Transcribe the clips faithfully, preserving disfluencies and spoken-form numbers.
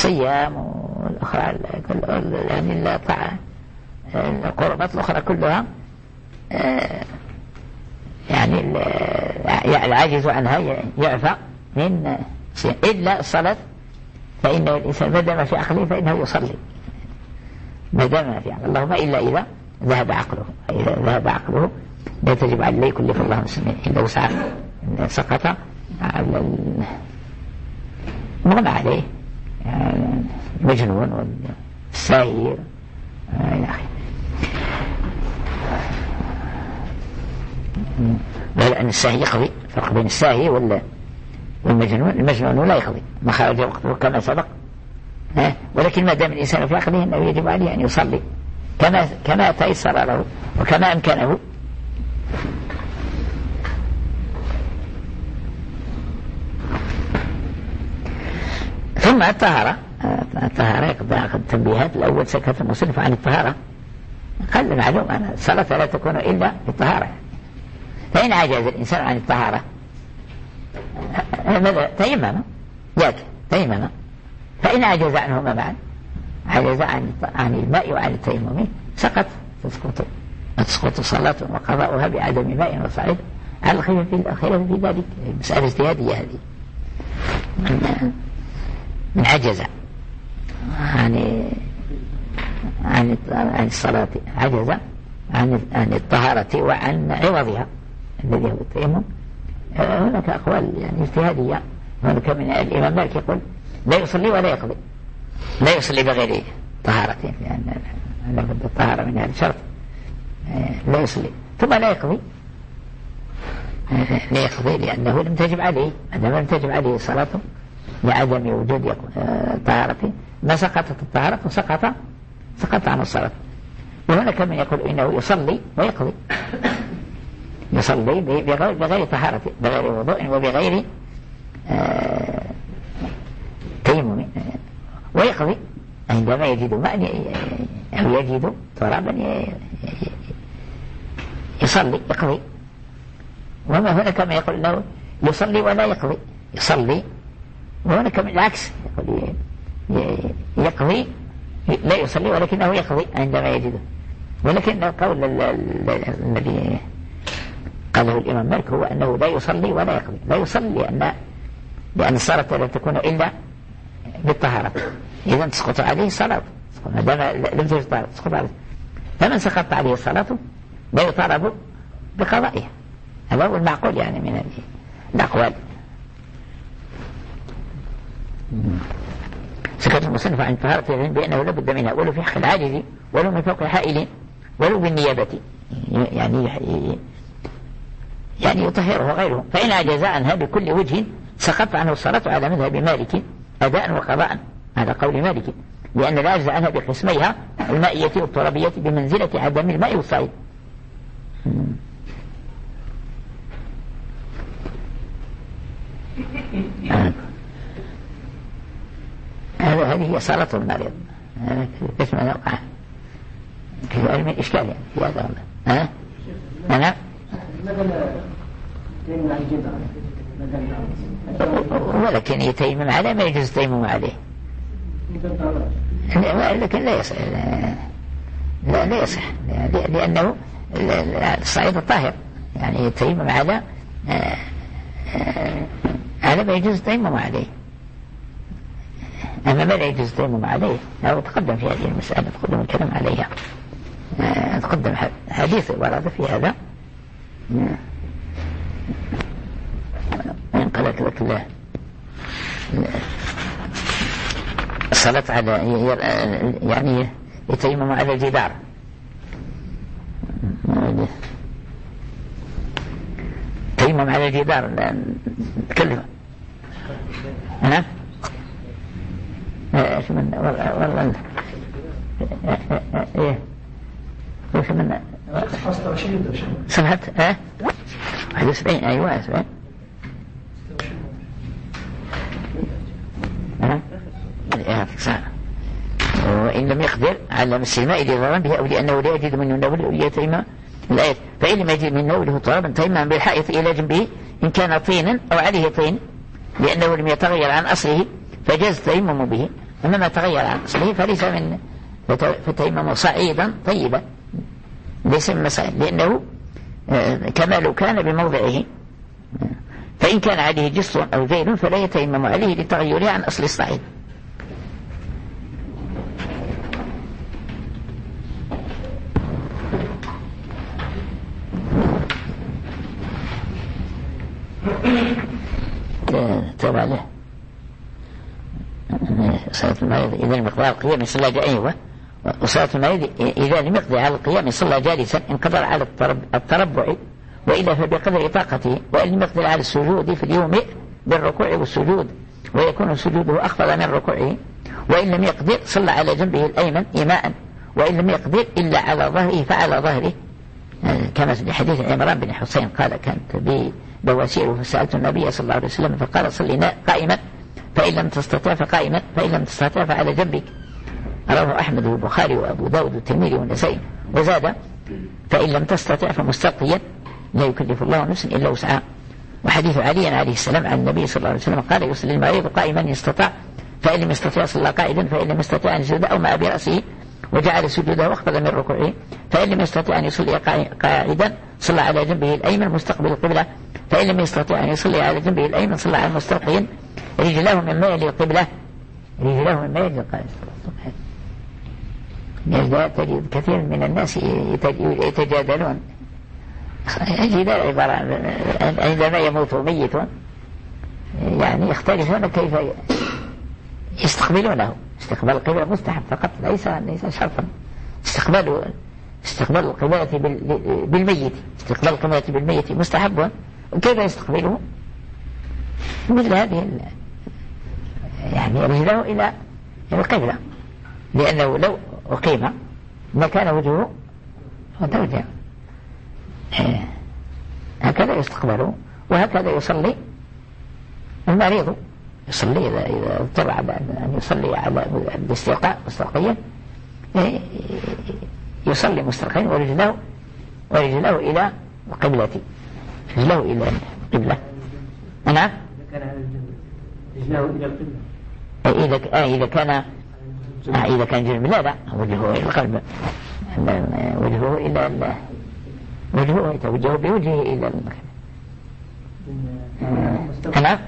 الصيام والأخرى يعني القربات الأخرى كلها يعني العاجز عنها يعفى من صيام إلا الصلاة، فإن الإنسان ما دام في عقله فإنه يصلي ما دام في عقله، اللهم إلا إذا ذهب عقله. إذا ذهب عقله لا تجب عليه يكلف الله نفسا إلا وسعها، سقط على المغنى عليه المجنون والساهر إلى آخره. بل أن الساهي يقضي، فرق بين الساهي والمجنون. المجنون لا يقضي ما خرج وقته كما سبق، ولكن ما دام الإنسان في عقله أنه يجب عليه أن يصلي كما كما تيسر له وكما أمكنه. ثم الطهارة. الطهارة يقضى التنبيهات. الأول سكت المصنف عن الطهارة، قال معلوم أن الصلاة لا تكون إلا بالطهارة، فإن عجز الإنسان عن الطهارة ماذا؟ تيمم، ياك تيمم. فإن عجز عنهما معا، عجز عن عن الماء وعن التيمم، سقط تسقط تسقط صلاة وقضاؤها بعدم ماء وصعيد على الخلاف في ذلك. مسألة اجتهادية هذه. من, من عجز عن عن عن الصلاة، عجز عن عن الطهارة وعن عوضها الذي هو التيمم. هناك أقوال يعني اجتهادية. هناك من الإمام مالك يقول لا يصلي ولا يقضي، لا يصلي بغير طهارة، لأن لابد الطهارة من هذا الشرط. لا يصلي ثم لا يقضي، لا يقضي لأنه لم تجب عليه. عندما لم تجب عليه صلاة لعدم وجود طهارة ما سقطت الطهارة وسقط سقط عن الصلاة. وهناك من يقول إنه يصلي ويقضي، يصلي بغير, بغير طهارة، بغير وضوء وبغير آه تيمم، ويقضي عندما يجد ماء أو يجد ترابا يصلي يقضي. وما هناك من يقول له يصلي ولا يقضي، يصلي. وهناك من العكس يقول يقضي لا يصلي ولكنه يقضي عندما يجده. ولكن القول الذي قاله الإمام مالك هو أنه لا يصلي ولا يقضي. لا يصلي لأن لأن الصلاة لا تكون إلا بالطهارة، إذا تسقط عليه الصلاة ما دام لم تجد طهارة تسقط عليه. فمن سقط عليه الصلاة لا يطالب بقضائها. هذا هو المعقول يعني من الأقوال. سكت المصنف عن طهارة العلم بأنه لا بد منها، ولو في حق العاجز، ولو من فوق حائل، ولو بالنيابة، يعني يعني يطهره غيره. فإن عجز عنها بكل وجه سقط عنه الصلاة على مذهب مالك أداء وقضاء. هذا قول مالك، لأن العجز عنها بقسميها المائية والترابية بمنزلة عدم الماء والصعيد. هذه هي صلاة المريض. كيف ما نوقع في علم الإشكال يعني في هذا والله. ها أنا ولكن يتيمم عليه ما يجوز التيمم عليه، لكن لا يصح، لا لا يصح لأنه الصعيد الطاهر، يعني يتيمم على على ما يجوز التيمم عليه. أما ما لا يجوز التيمم عليه هو تقدم في هذه المسألة، تقدم الكلام عليها، تقدم حديث ورد في هذا. ينقلك لك الله الصلاة على يعني يتيمم على الجدار. تيمم على الجدار تكلم أنا ايش من والله ايه وش من صفحة ها واحد وسبعين ايوه سبعين ها صح. وإن لم يقدر على مس الماء لضرر به أو لأنه لا يجد من يناول يتيمم الآية. فإن لم يجد من نوله ترابا تيمم بالحائط إلى جنبه إن كان طينا أو عليه طين لأنه لم يتغير عن أصله فجاز التيمم به. أما ما تغير عن أصله فليس من فتيمم صعيدا طيبا، ليس من مسائل، لأنه كما لو كان بموضعه. فإن كان عليه جسر أو ذيل فلا يتيمم عليه لتغيره عن أصل الصعيد. تابع له صلاة المريض إذا المقدار القيام صلى جائزة، وصلاة المريض إذا لم يقدر على القيام صلى جالسا إن قدر على التربع، وإلا فبقدر طاقته، وإن لم يقدر على السجود في اليوم بالركوع والسجود ويكون سجوده أخفض من ركوعه، وإن لم يقدر صلى على جنبه الأيمن إيماء، وإن لم يقدر إلا على ظهره فعلى ظهره، كما في حديث عمران بن حسين قال كانت بي بواسير فسألت النبي صلى الله عليه وسلم فقال صلي قائما فإن لم تستطع فقائما فإن لم تستطع فعلى جنبك. رواه أحمد والبخاري وأبو داود والترمذي والنسائي. وزاد فإن لم تستطع فمستلقيا لا يكلف الله نفسا إلا وسعها. وحديث علي عليه السلام عن النبي صلى الله عليه وسلم قال يصلي المريض قائما إن استطاع، فإن لم يستطع صلى قائدا، فإن لم يستطع أن يسجد أو مع برأسه وجعل سجوده واخفض من ركوعه، فإن لم يستطع أن يصلي قاعدا صلى على جنبه الأيمن مستقبل القبلة، فإن لم يستطع أن يصلي على جنبه الأيمن صلى على مستلقيا رجلاه من ميل القبلة، رجلاه من ميل القبلة. تجد كثير من الناس يتجادلون أجد عبارة عندما يموت ميت يعني يختلفون كيف يستقبلونه. استقبال القبلة مستحب فقط، ليس ليس شرطا. استقبال استقبال القبلة بالميت استقبال القبلة بالميت مستحب، وكيف يستقبله؟ مثل هذه يعني رجله إلى القبلة، لأنه لو أقيم ما كان وجهه متوجها، هكذا يستقبله وهكذا يصلي المريض. يصلي إذا إذا اضطر أن يصلي على الاستلقاء مستلقيا يصلي مستلقيا ورجله ورجله إلى القبلة، رجله إلى القبلة. نعم رجله إلى القبلة. إذا آه إذا كان آه إذا كان جنب لا لا وجهه إلى القلب، وجهه إلى ال... وجهه يتوجه بوجهه إلى المكان. نعم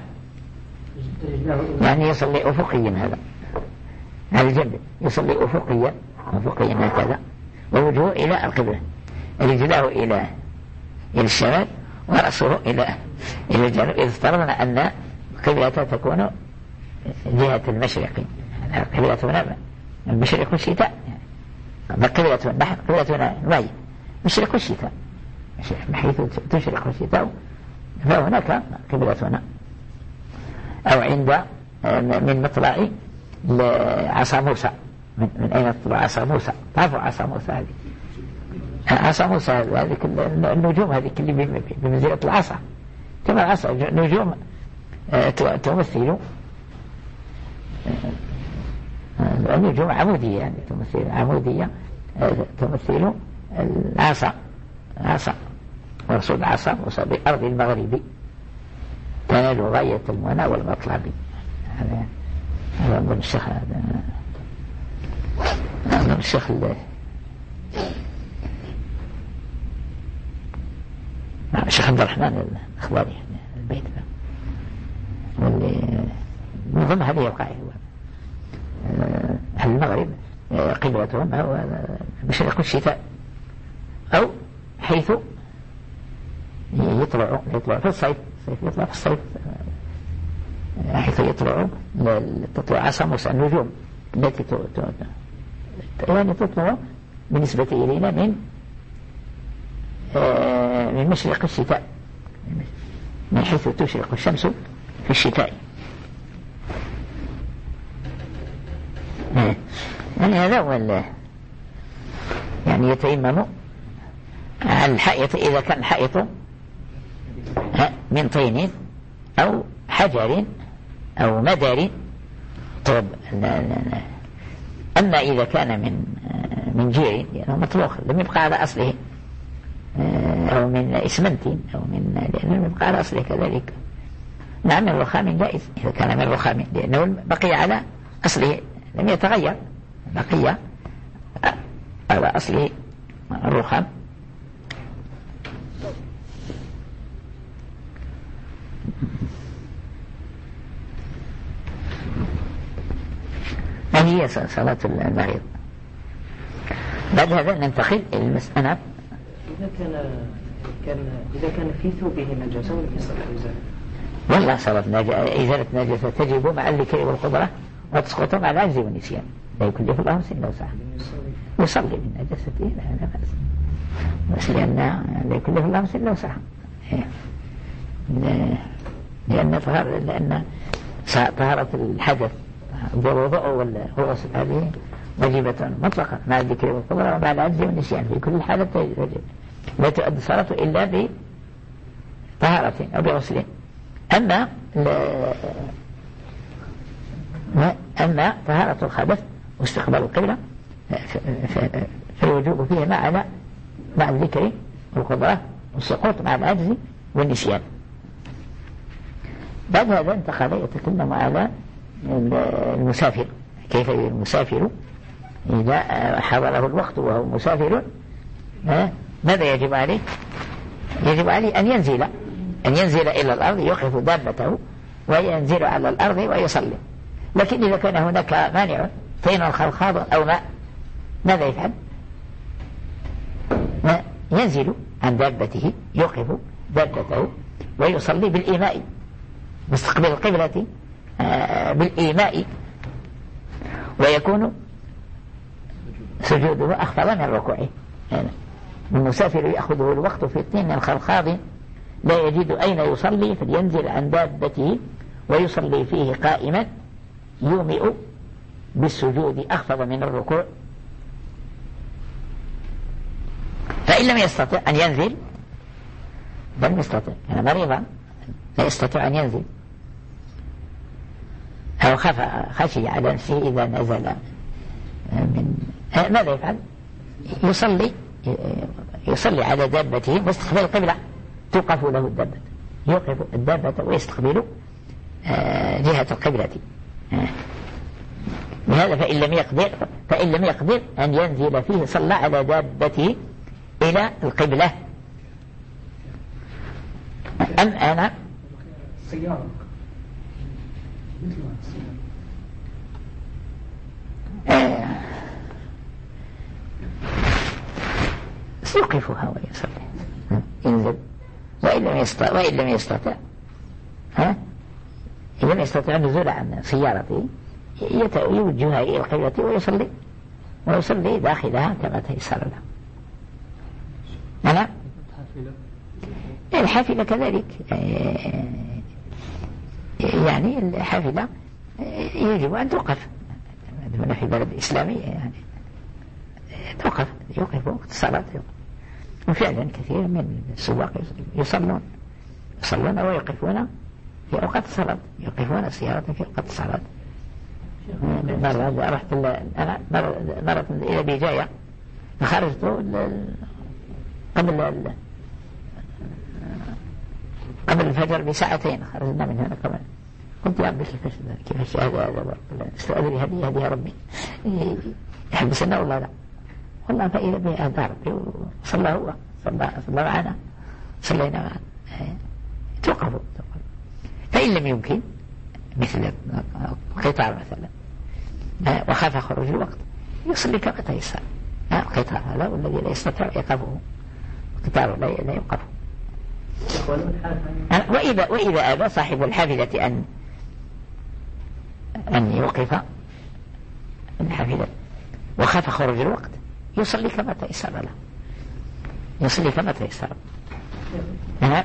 يعني يصلي أفقيا، هذا على الجنب يصلي أفقيا أفقيا هكذا ووجهه إلى القبلة، رجله إلى إلى الشمال ورأسه إلى إلى الجنوب، إذا افترضنا أن القبلة تكون جهة المشرق. القبلة هنا المشرق والشتاء، القبلة نحن قبلتنا الماء مشرق والشتاء، من حيث تشرق الشتاء فهناك قبلتنا. أو عند من مطلع عصا موسى، من, من أين تطلع عصا موسى؟ تعرفوا عصا موسى هذه؟ عصا موسى هذه النجوم هذه اللي بمنزلة العصا، كما العصا نجوم تمثل النجوم عمودية، يعني تمثل عمودية تمثل العصا عصا ورسول العصا موسى بأرض المغرب تنال غاية المنى والمطلب. هذا هذا من الشيخ هذا من الشيخ الشيخ عبد الرحمن الأخباري البيت واللي من ضمن هذه القاعدة أهل المغرب قبلتهم هو مشرق الشتاء، أو حيث يطلع يطلع في الصيف يطلع في الصيف حيث يطلع تطلع عصا موسى النجوم التي يعني تطلع بالنسبة إلينا من من مشرق الشتاء، من حيث تشرق الشمس في الشتاء. يعني هذا هو يعني يتيمم على الحائط إذا كان حائط من طين أو حجر أو مدر. طب أما إذا كان من من جير يعني مطلوخ لم يبقى على أصله، أو من إسمنت أو من لأنه يبقى على أصله كذلك. نعم من رخام جائز إذا كان من رخام لأنه بقي على أصله لم يتغير، بقي على أصله الرخام. ما هي صلاة المريض؟ بعد هذا ننتقل إلى المسألة. إذا كان كان إذا كان في ثوبه نجاسة ولا في صلاة إزالة؟ والله صلاة إزالة نجاسة تجب مع الذكر والقدرة وتسقط مع العجز والنسيان، لا يكلف الله نفسا إلا وسعها. يصلي بالنجاسة لا بأس، بس لأن لا يكلف الله نفسا إلا وسعها، لأن طهارة لأن طهارة الحدث والوضوء والغسل هذه واجبة مطلقة مع الذكر والقدرة ومع العجز والنسيان، في كل حالة لا تؤدي الصلاة إلا بطهارة أو بغسل. أما أما طهارة الخبث واستقبال القبلة فالوجوب فيه مع مع الذكر والقدرة والسقوط مع العجز والنسيان. بعد هذا انتقل يتكلم على المسافر، كيف المسافر إذا حضره الوقت وهو مسافر ماذا يجب عليه؟ يجب عليه أن ينزل أن ينزل إلى الأرض، يوقف دابته وينزل على الأرض ويصلي. لكن إذا كان هناك مانع طين خلخاض أو ماء ماذا يفعل؟ ينزل عن دابته، يوقف دابته ويصلي بالإيماء، مستقبل القبلة بالإيماء، ويكون سجوده أخفض من ركوعه. المسافر يأخذه الوقت في الطين الخلخاض لا يجد أين يصلي، فلينزل عن دابته ويصلي فيه قائما يومئ بالسجود أخفض من الركوع. فإن لم يستطع أن ينزل، بل يستطيع أنا مريضا لا يستطيع أن ينزل أو خف خشي على نفسه إذا نزل من ماذا يفعل؟ يصلي يصلي على دابته واستقبال القبلة، توقف له الدابة، يوقف الدابة ويستقبل جهة القبلة. لهذا فإن لم يقدر فإن لم يقدر أن ينزل فيه صلى على دابته إلى القبلة. أم أنا سيارة يوقفها ويصلي ينزل، وإن لم يستطع وإن لم يستطع ها إن لم يستطع النزول عن سيارته يوجهها إلى القبلة ويصلي ويصلي داخلها كما تيسر له. أنا الحافلة كذلك، يعني الحافلة يجب أن توقف هنا في بلد إسلامية، يعني توقف يوقف وقت الصلاة. وفعلا كثير من السواق يصلون يصلون ويوقفون في أوقات الصلاة، يوقفون السيارة في أوقات الصلاة. مرة رحت أنا مرة إلى بجاية خرجت قبل قبل الفجر بساعتين، خرجنا من هنا قبل. قلت يا ربي كيف كيف هذا هذا استأذري هدي هدي يا ربي يحبسنا والله لا والله، فإذا به أهدى ربي وصلى هو صلى صلى معنا صلينا معنا. توقفوا فإن لم يمكن مثل قطار مثلا وخاف خروج الوقت يصلي كما تيسر. قطار هذا والذي لا يستطيع يقفه، قطار لا لا يوقفه. وإذا وإذا أبى صاحب الحافلة أن أن يوقف الحافلة وخاف خروج الوقت يصلي كما تيسر له، يصلي كما تيسر. ها؟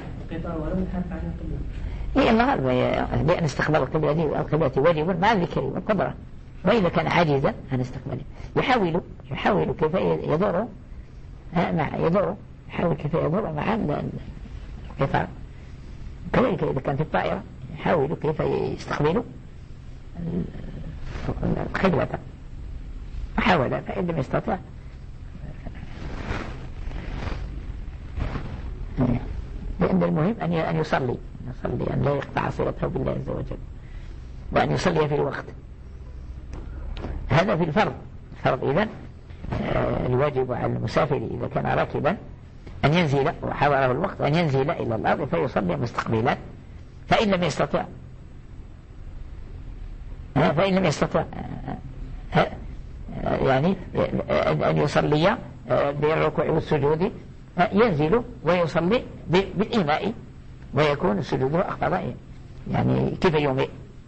إيه الله، لأن استقبال القبلة دي القبلة واجب مع الذكر والقدرة، وإذا كان عاجزا عن استقباله يحاول يحاول كيف يدور مع يدور يحاول كيف يدور مع القطار. كذلك إذا كان في الطائرة يحاول كيف يستقبل القبلة، وحاول فإن لم يستطع لأن المهم أن أن يصلي يصلي أن لا يقطع صلته بالله عز وجل، وأن يصلي في الوقت. هذا في الفرض. الفرض إذن الواجب على المسافر إذا كان راكبا أن ينزل وحضره الوقت أن ينزل إلى الأرض فيصلي مستقبلا، فإن لم يستطع فإن لم يستطع يعني أن يصلي بالركوع والسجود ينزل ويصلي بالإيماء ويكون السجود أخطأ، يعني كيف يومئ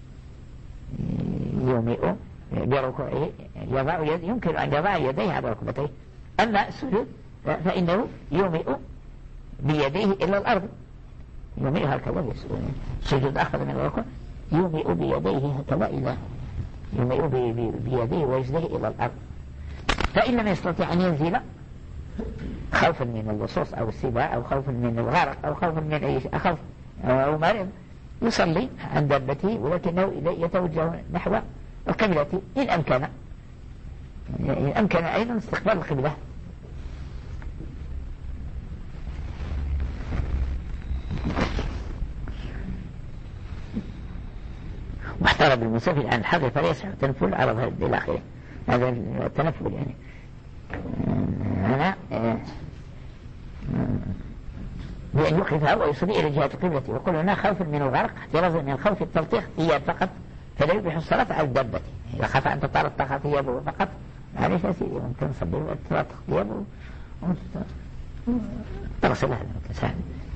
يومئ بركوعه يضع يد يمكن أن يضع يديه على ركبتيه. أما السجود فإنه يومئ بيديه إلى الأرض، يومئ هكذا السجود أخذ من الركوع يومئ بيديه هكذا إلى يومئ بيديه ويجديه إلى الأرض. فإن لم يستطيع أن ينزل خوفا من اللصوص أو السباع أو خوفا من الغرق أو خوفا من أي شيء أخف أو مرض يصلي عن دابته ولكنه يتوجه نحو القبلة إن أمكن، إن أمكن أيضا استقبال القبلة. واحترب المسافر عن الحر فلا يصح تنفل عرض إلى آخره. هذا التنفل يعني أنا بأن يوقفها ويصلي إلى جهة القبلة. وقل هنا خوف من الغرق احترازا من الخوف التلطيخ ثياب فقط، فلا يبيح الصلاة على الدابة. إذا خاف أن تتلطخ ثيابه فقط معليش يا سيدي ممكن تصلي وتلطخ ثيابه وتغسلها سهل.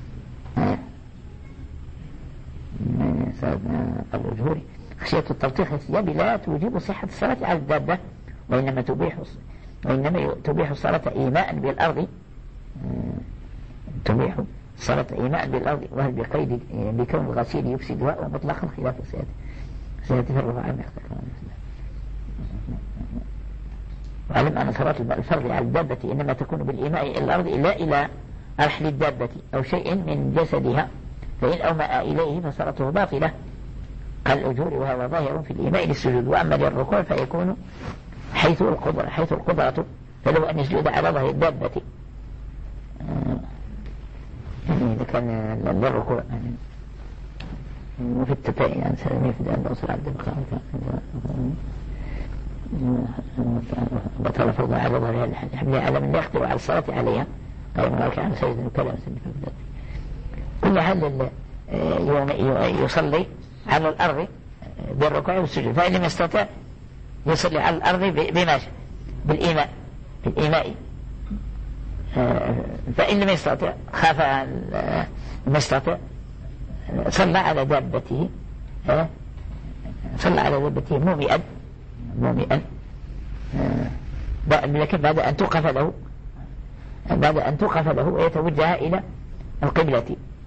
قبل الجهوري خشية التلطيخ الثياب لا توجب صحة الصلاة على الدابة، وإنما تبيح وإنما تبيح الصلاة إيماء بالأرض تبيح الصلاة إيماء بالأرض، وهل بقيد بكون الغسيل يفسدها ومطلقا خلاف السيادة سيأتي في الرفع. وعلم أن صلاة الفرض على الدابة إنما تكون بالإيماء إلى الأرض إلا إلى أرحل الدابة أو شيء من جسدها، فإن أومأ إليه فصلاته باطلة كالأجور، وهو ظاهر في الإيماء للسجود. وأما للركوع فيكون حيث القدرة حيث القدرة فلو أن يسجد على ظهر الدابة يعني إذا كان للركوع يعني وفي التتائي يعني سلمي في الآن أصل عبد البقاء بطل فرضا على ظهرها الحمل على من يقدر على الصلاة عليها قال مالك عن سيد الكلام كل هل يصلي على الأرض بالركوع والسجود، فإن لم يستطع يصلي على الأرض بماذا؟ بالإيماء بالإيماء فإن لم يستطع خاف لم يستطع صلى على دابته صلى على دابته مومئا مومئا لكن بعد أن توقف له بعد أن توقف له ويتوجه إلى القبلة.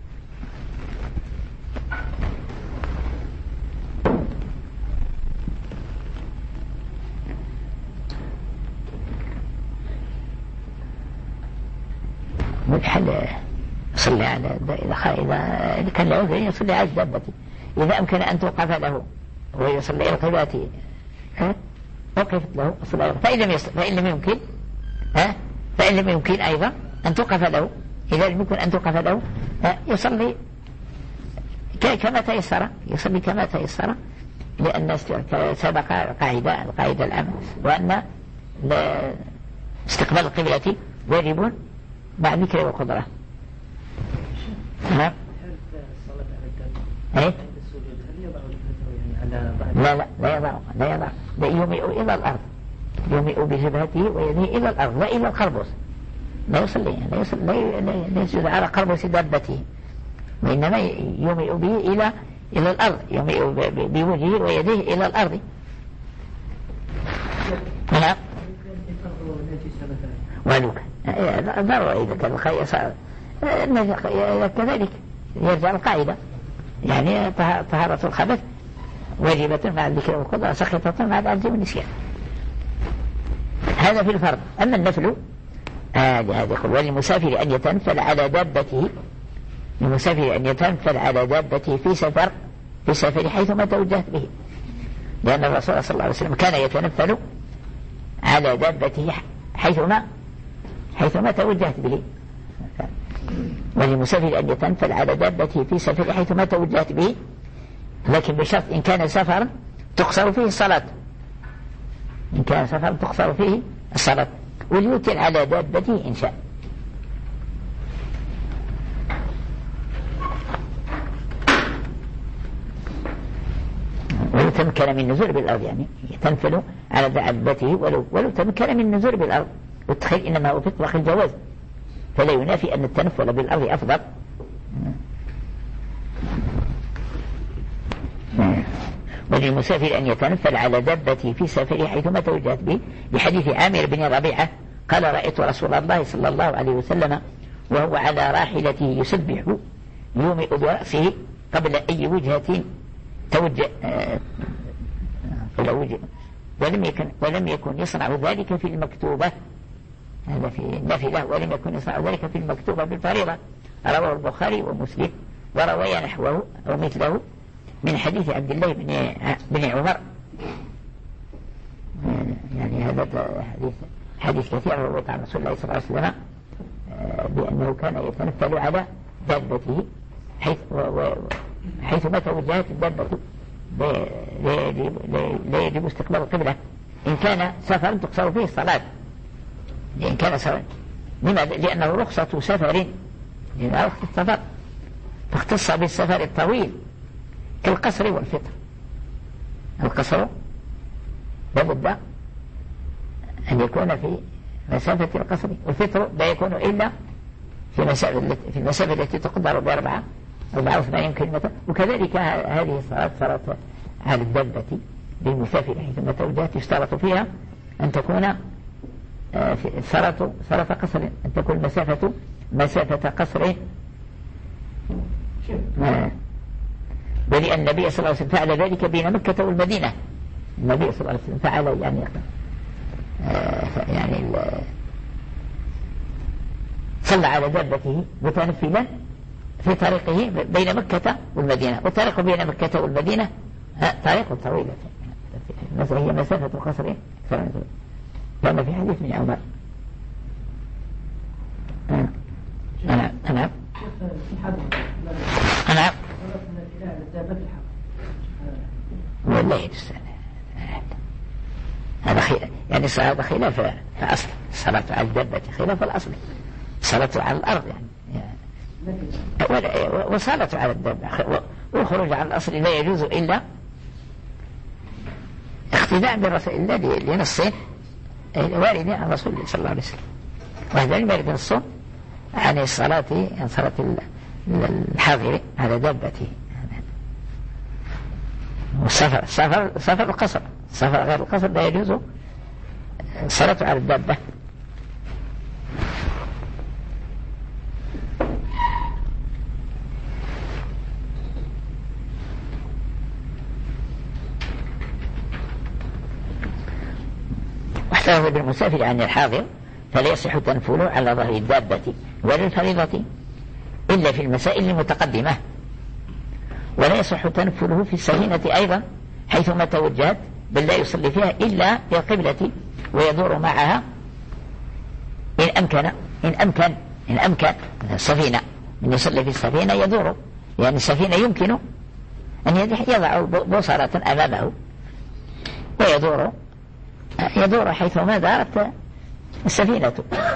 والحل يصلي على إذا كان له عذر يصلي على الدابة إذا أمكن أن توقف له ويصلي إلى القبلة وقفت له الصلاة. فإن لم فإن لم يمكن ها فإن لم يمكن أيضا أن توقف له إذا لم يمكن أن توقف له يصلي كما تيسر يصلي كما تيسر، لأن سبق قاعدة القاعدة العامة وأن استقبال القبلة واجب مع ذكر والقدرة. ها ايه لا لا لا يضع لا يضع لا يومئ إلى الأرض يومئ بجبهته ويديه إلى الأرض لا إلى القربص، لا يصلي لا يصلي لا يسجد على قربص دابته، وإنما يومئ به إلى إلى الأرض يومئ بوجهه ويديه إلى الأرض. نعم ولوك ضروري إذا كان الخير صار كذلك يرجع القاعدة يعني طهارة الخبث واجبة مع الذكر والقدرة سقطة مع العجز والنسيان. هذا في الفرض. أما النفل هذا هذا يقول وللمسافر أن يتنفل على دابته للمسافر أن يتنفل على دابته في سفر في سفر حيثما توجهت به، لأن الرسول صلى الله عليه وسلم كان يتنفل على دابته حيثما حيثما توجهت به. وللمسافر أن يتنفل على دابته في سفر حيثما توجهت به، لكن بشرط إن كان سفرا تقصر فيه الصلاة إن كان سفر تقصر فيه الصلاة، وليوتر على دابته إن شاء. ولو تمكن من نزول بالأرض، يعني تنفل على دابته ولو, ولو تمكن من نزول بالأرض. والتخيل إنما هو في إطلاق الجواز، فلا ينافي أن التنفل بالأرض أفضل. وللمسافر أن يتنفل على دابته في سفره حيثما توجهت به، لحديث عامر بن ربيعة قال رأيت رسول الله صلى الله عليه وسلم وهو على راحلته يسبح يومئ برأسه قبل أي وجهة توجه آه ولم يكن ولم يكن يصنع ذلك في المكتوبة. هذا في النافلة. ولم يكن يصنع ذلك في المكتوبة بالفريضة. رواه البخاري ومسلم وروي نحوه أو مثله من حديث عبد الله بن بن عمر. يعني هذا حديث حديث كثير روى عن رسول الله صلى الله عليه وسلم بأنه كان يتنفل على دابته حيث حيثما توجهت الدابة لا يجب استقبال القبلة إن كان سفر تقصر فيه الصلاة. إن كان سفر، لماذا؟ لأنه رخصة سفر، لأنه رخصة السفر تختص بالسفر الطويل كالقصر والفطر. القصر لابد أن يكون في مسافة القصر، والفطر لا يكون إلا في مسافة في المسافة التي تقدر بأربعة أربعة وثمانين كيلومتر. وكذلك هذه الصلاة صلاة على الدابة للمسافر حيثما توجهت يشترط فيها أن تكون صلاة صلاة قصر، أن تكون مسافة مسافة قصر. ولأن النبي صلى الله عليه وسلم فعل ذلك بين مكة والمدينة. النبي صلى الله عليه وسلم فعل يعني آه يعني صلى على دابته متنفلا في طريقه بين مكة والمدينة، والطريق بين مكة والمدينة طريق طويلة، هي مسافة قصر كما في حديث ابن عمر. أنا أنا أنا والله يجوز هذا خلاف، يعني هذا خلاف في أصل الصلاة على الدابة، خلاف الأصل الصلاة على الأرض يعني, يعني وصلاة على الدابة وخروج عن الأصل لا يجوز إلا اقتداء برسول الله لنصين الوارد عن رسول الله صلى الله عليه وسلم. وهذا الوارد نصه عن الصلاة عن صلاة الحاضر على دابته. والسفر السفر سفر القصر، سفر غير القصر لا يجوز الصلاة على الدابة. واحتفظ بالمسافر عن الحاضر فلا يصح تنفله على ظهر الدابة ولا الفريضة إلا في المسائل المتقدمة، ولا يصح تنفله في السفينة أيضا حيثما توجهت، بل لا يصلي فيها إلا في القبلة ويدور معها إن أمكن إن أمكن إن أمكن السفينة من يصلي في السفينة يدور، لأن يعني السفينة يمكن أن يضع بوصلة أمامه ويدور يدور حيثما دارت السفينة.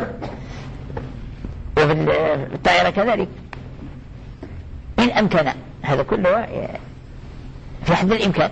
وفي الطائرة كذلك إن أمكن، هذا كله في حد الإمكان.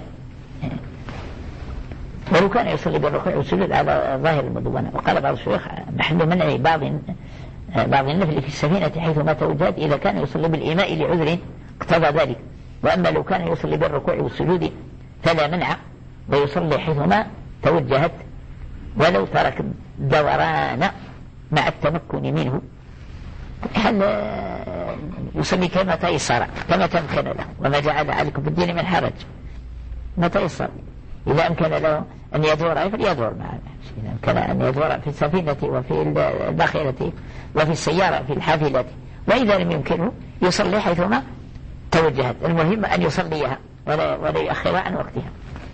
ولو كان يصلي بالركوع والسجود على ظاهر المدونة. وقال بعض الشيوخ محل منع بعض بعض النفل في السفينة حيثما توجهت إذا كان يصلي بالإيماء لعذر اقتضى ذلك، وأما لو كان يصلي بالركوع والسجود فلا منع ويصلي حيثما توجهت ولو ترك الدوران مع التمكن منه. هل يصلي كما تيسر كما تمكن له، وما جعل عليكم في الدين من حرج، ما تيسر. إذا أمكن له أن يدور فليدور معه، إذا أمكن أن يدور في السفينة وفي الباخرة وفي السيارة في الحافلة، وإذا لم يمكنه يصلي حيثما توجهت. المهم أن يصليها ولا, ولا يؤخرها عن وقتها.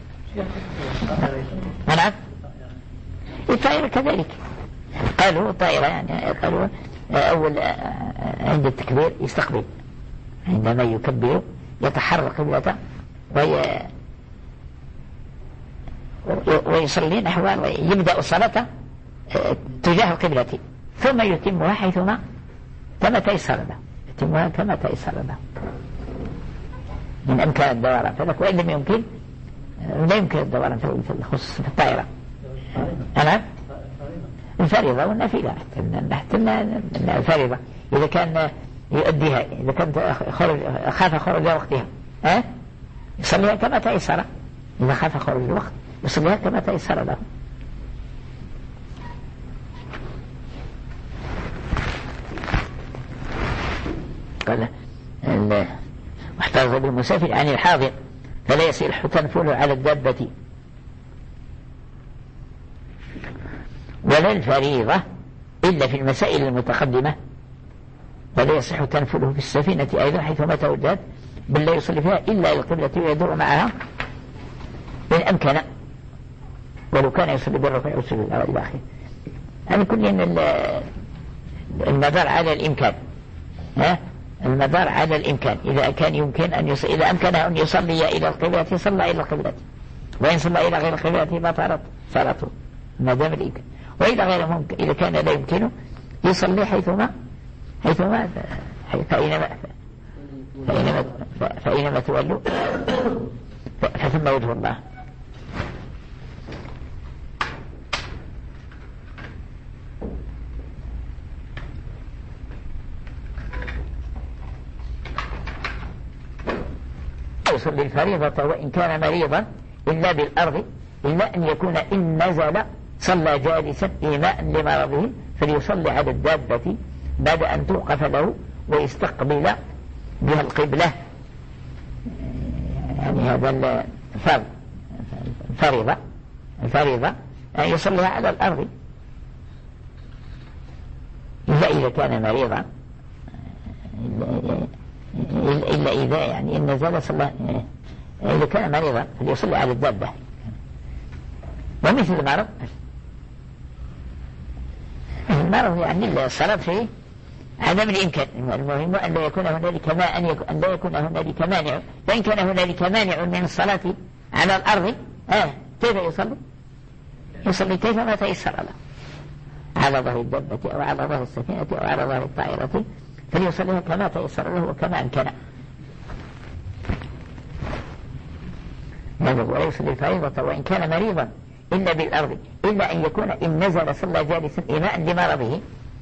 نعم الطائرة كذلك قالوا الطائرة يعني قالوا أول عند التكبير يستقبل، عندما يكبر يتحرك قبلته وي ويصلي نحو يبدأ صلاته تجاه القبلة ثم يتمها حيثما كما تيسر له، يتمها كما تيسر له من أمكان الدوران. فلك وإن لم يمكن لا يمكن الدوران في الخصوص في الطائرة. أنا الفريضة والنافلة حتى الفريضة إذا كان يؤديها، إذا كان خرج خاف خروج وقتها ها يصليها كما تيسر، إذا خاف خروج الوقت يصليها كما تيسر له. قال واحترز بالمسافر عن الحاضر فلا يصح تنفله على الدابة ولا الفريضة إلا في المسائل المتقدمة، ولا يصح تنفله في السفينة أيضا حيثما توجهت، بل لا يصلي فيها إلا القبلة ويدور معها إن أمكن، ولو كان يصلي بالركوع والسجود على الآخر. يعني كل المدار على الإمكان، ها المدار على الإمكان. إذا كان يمكن أن يصلي، إذا أمكنه أن يصلي إلى القبلة صلى إلى القبلة، وإن صلى إلى غير القبلة بطلت صلاته ما دام الإمكان. وإذا غير ممكن، إذا كان لا يمكنه يصلي حيثما حيثما فإنما فإنما فإنما تولوا فثم وجه الله. يصلي الفريضة وإن كان مريضا إلا بالأرض، إلا أن يكون إن نزل صلى جالسا إيماء لمرضه، فليصلي على الدابة بعد أن توقف له ويستقبل بها القبلة. يعني هذا الفرض الفريضة الفريضة يعني يصليها على الأرض إلا إذا كان مريضا، إلا إذا يعني إن نزل صلى إذا كان مريضا فليصلي على الدابة. ومثل المرض المرض يعني الصلاة فيه عدم الإمكان، المهم أن لا يكون هنالك ما أن, يكون أن لا يكون هنالك مانع. فإن كان هنالك مانع من الصلاة على الأرض آه كيف يصلي؟ يصلي كيف ما تيسر له، على ظهر الدابة أو على ظهر السفينة أو على ظهر الطائرة، فليصليها كما تيسر له وكما أمكن. ولا يصلي الفريضة وإن كان مريضا إلا بالأرض، إلا أن يكون إن نزل صلى جالسا إيماء لمرضه،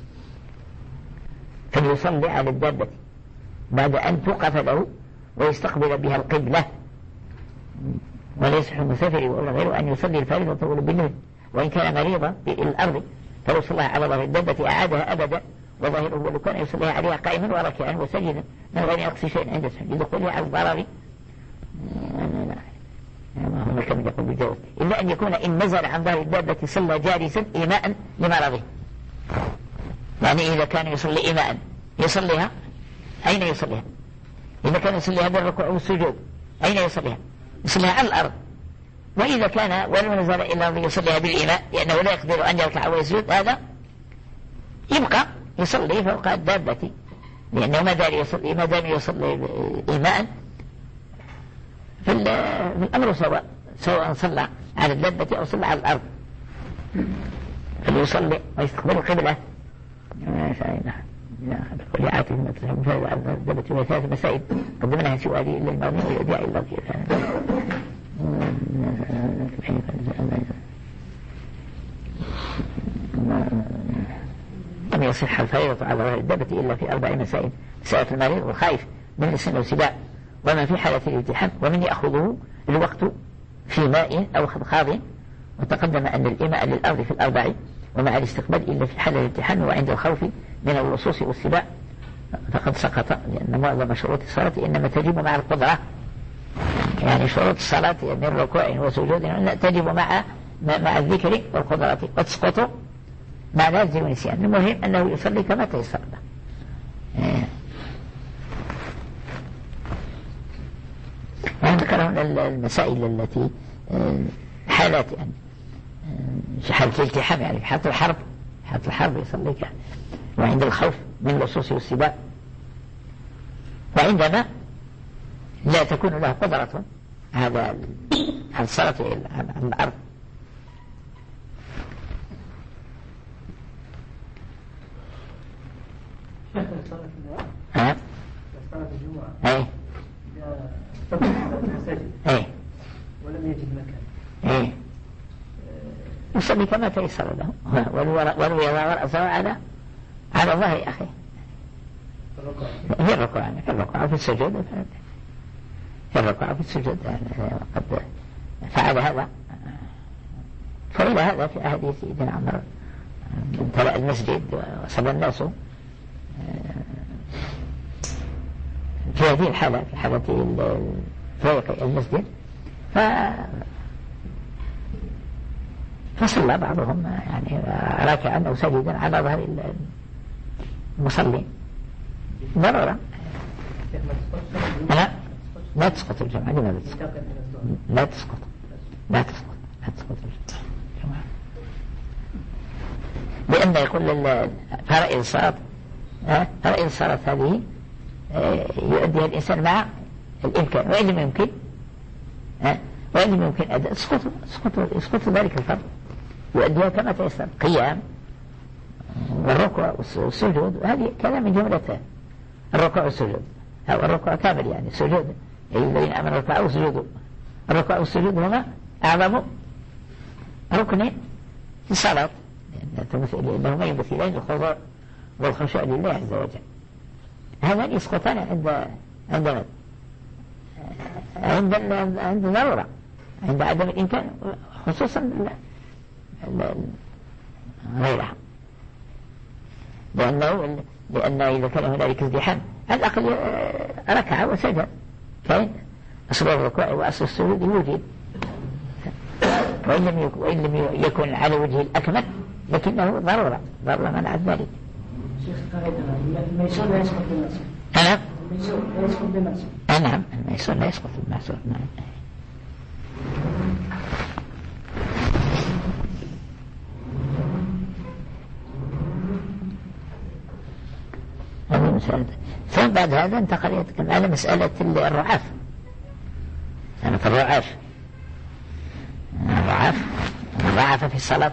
فليصلي على الدابة بعد أن توقف له ويستقبل بها القبلة. ولا يصح المسافر ولا غيره أن يصلي الفريضة ولا بالليل وإن كان مريضا بالأرض، فلو صلى على ظهر الدابة أعادها أبدا، وظاهره ولو كان يصليها عليها قائما وركعا وسجدا من غير نقص شيء عند سجد دخولها على الضرر. ما هو كم يقول بجوز، إلا أن يكون إن نزل عن ظهر الدابة صلى جالسا إيماء لمرضه. يعني إذا كان يصلي إيماء يصليها أين يصليها؟ إذا كان يصليها بالركوع والسجود أين يصليها؟ يصليها على الأرض. وإذا كان ولو نزل إلى الأرض يصليها بالإيماء لأنه لا يقدر أن يركع ويسجد، هذا يبقى يصلي فوق الدابة، لأنه ما دام يصلي ما دام يصلي إيماء في الأمر سواء، سواء صلى على الدابة أو صلى على الأرض، فليصلي ويستقبل القبلة. ولعاته من التسلم على الدابة وهي ثلاث مسائل قدمناها سؤالي إلا المرمي ويؤدي إلى الله. لم يصح الفريضة على ظهر الدابة إلا في أربع مسائل: مسألة المريض والخائف من السن والسباع، وما في حالة الالتحام، ومن يأخذه الوقت في ماء أو خضخاض. وتقدم أن الإيماء للأرض في الأربع ومع الاستقبال إلا في حالة الالتحام وعند الخوف من اللصوص والسباع فقد سقط، لأن معظم شروط الصلاة إنما تجب مع القدرة. يعني شروط الصلاة من ركوع وسجود تجب مع مع الذكر والقدرة، وتسقط مع لازم ونسيان. المهم أنه يصلي كما تيسر له. يعني ذكرنا المسائل التي حالات يعني في حالة الالتحام، يعني في حالة الحرب حالة الحرب يصلي كان، وعند الخوف من اللصوص والسباع، وعندما لا تكون له قدرة هذا الصلاة على الأرض إيه يصلي كما تيسر له، ولو يضع رأسه على على ظهر أخيه في الركوع في الركوع في السجود في الركوع في السجود قد فعل هذا. فإلى هذا في أحاديث سيدنا عمر امتلأ المسجد وصلى الناس في هذه الحالة في حالة فريق المسجد، ف فصلى بعضهم يعني راكعا أو سجدا على ظهر المصلين ضرورة. لا لا تسقط الجمعة، لماذا تسقط؟ لا تسقط لا تسقط لا تسقط الجمعة، لأن يقول فرائض الصلاة فرائض الصلاة هذه يؤديها الإنسان مع الإمكان، وإن لم يمكن وإن لم يمكن أداء سقط سقط يسقط ذلك الفرض، يؤديها كما تيسر، قيام والركوع والسجود، هذه كلام من جملته الركوع والسجود، أو الركوع كامل يعني السجود الذين آمنوا ركعوا وسجدوا. الركوع والسجود هما أعظم ركنين في الصلاة، لأنهما يمثلان الخضوع والخشوع لله عز وجل. هذان يسقطان عند عند عند عند ضرورة، عند عدم الإمكان، خصوصا غيرها، لأنه لأن إذا كان هنالك ازدحام على الأقل ركع وسجد، فإن أصل الركوع وأصل السجود يوجد، وإن لم يكن, وإن لم يكن على وجه الأكمل لكنه ضرورة ضرورة منعت ذلك. الميسور لا يسقط بالمعصوم. أنا الميسور لا يسقط بالمعصوم. نعم الميسور لا يسقط بالمعصوم. نعم. ثم بعد هذا انتقل يتكلم على مسألة الرعاف، مسألة الرعاف الرعاف الرعاف في الصلاة.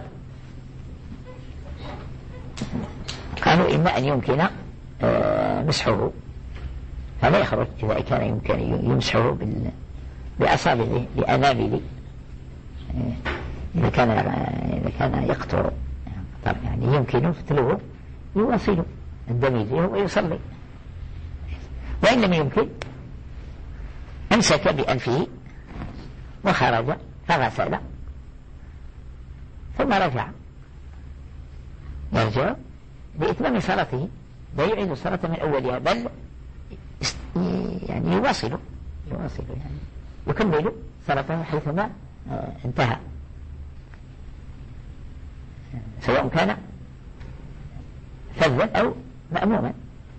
قالوا إما أن يمكن مسحه فلا يخرج، إذا كان يمكن يمسحه بأصابعه بأنامله، إذا كان إذا كان يقطر يعني يمكن فتلوه يواصل الدميزي ويصلي، وإن لم يمكن أمسك بأنفه وخرج فغسل ثم رجع، يرجع بإتمام صلاته، لا يعيد الصلاة من أولها، بل يعني يواصل يواصل يعني يكمل صلاته حيثما انتهى، سواء كان فذا أو مأموما.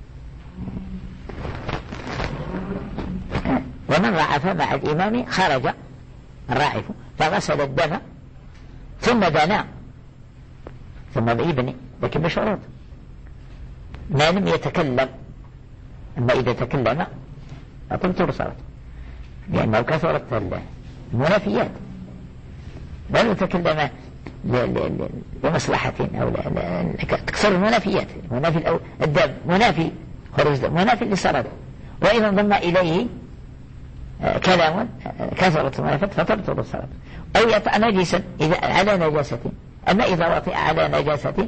ومن رعف مع الإمام خرج الراعف فغسل الدم ثم دنا ثم بيبني، لكن بشروط، ما لم يتكلم. أما إذا تكلم فتبطل صلاته، لأنه كثرت المنافيات، بل يتكلم لمصلحة أو تكسر المنافيات، منافي الدم منافي خروج دم منافي للصلاة، وإذا انضم إليه كلام كثرت المنافيات فتبطل الصلاة. أو يطأ نجسا إذا على نجاسة، أما إذا وطئ على نجاسة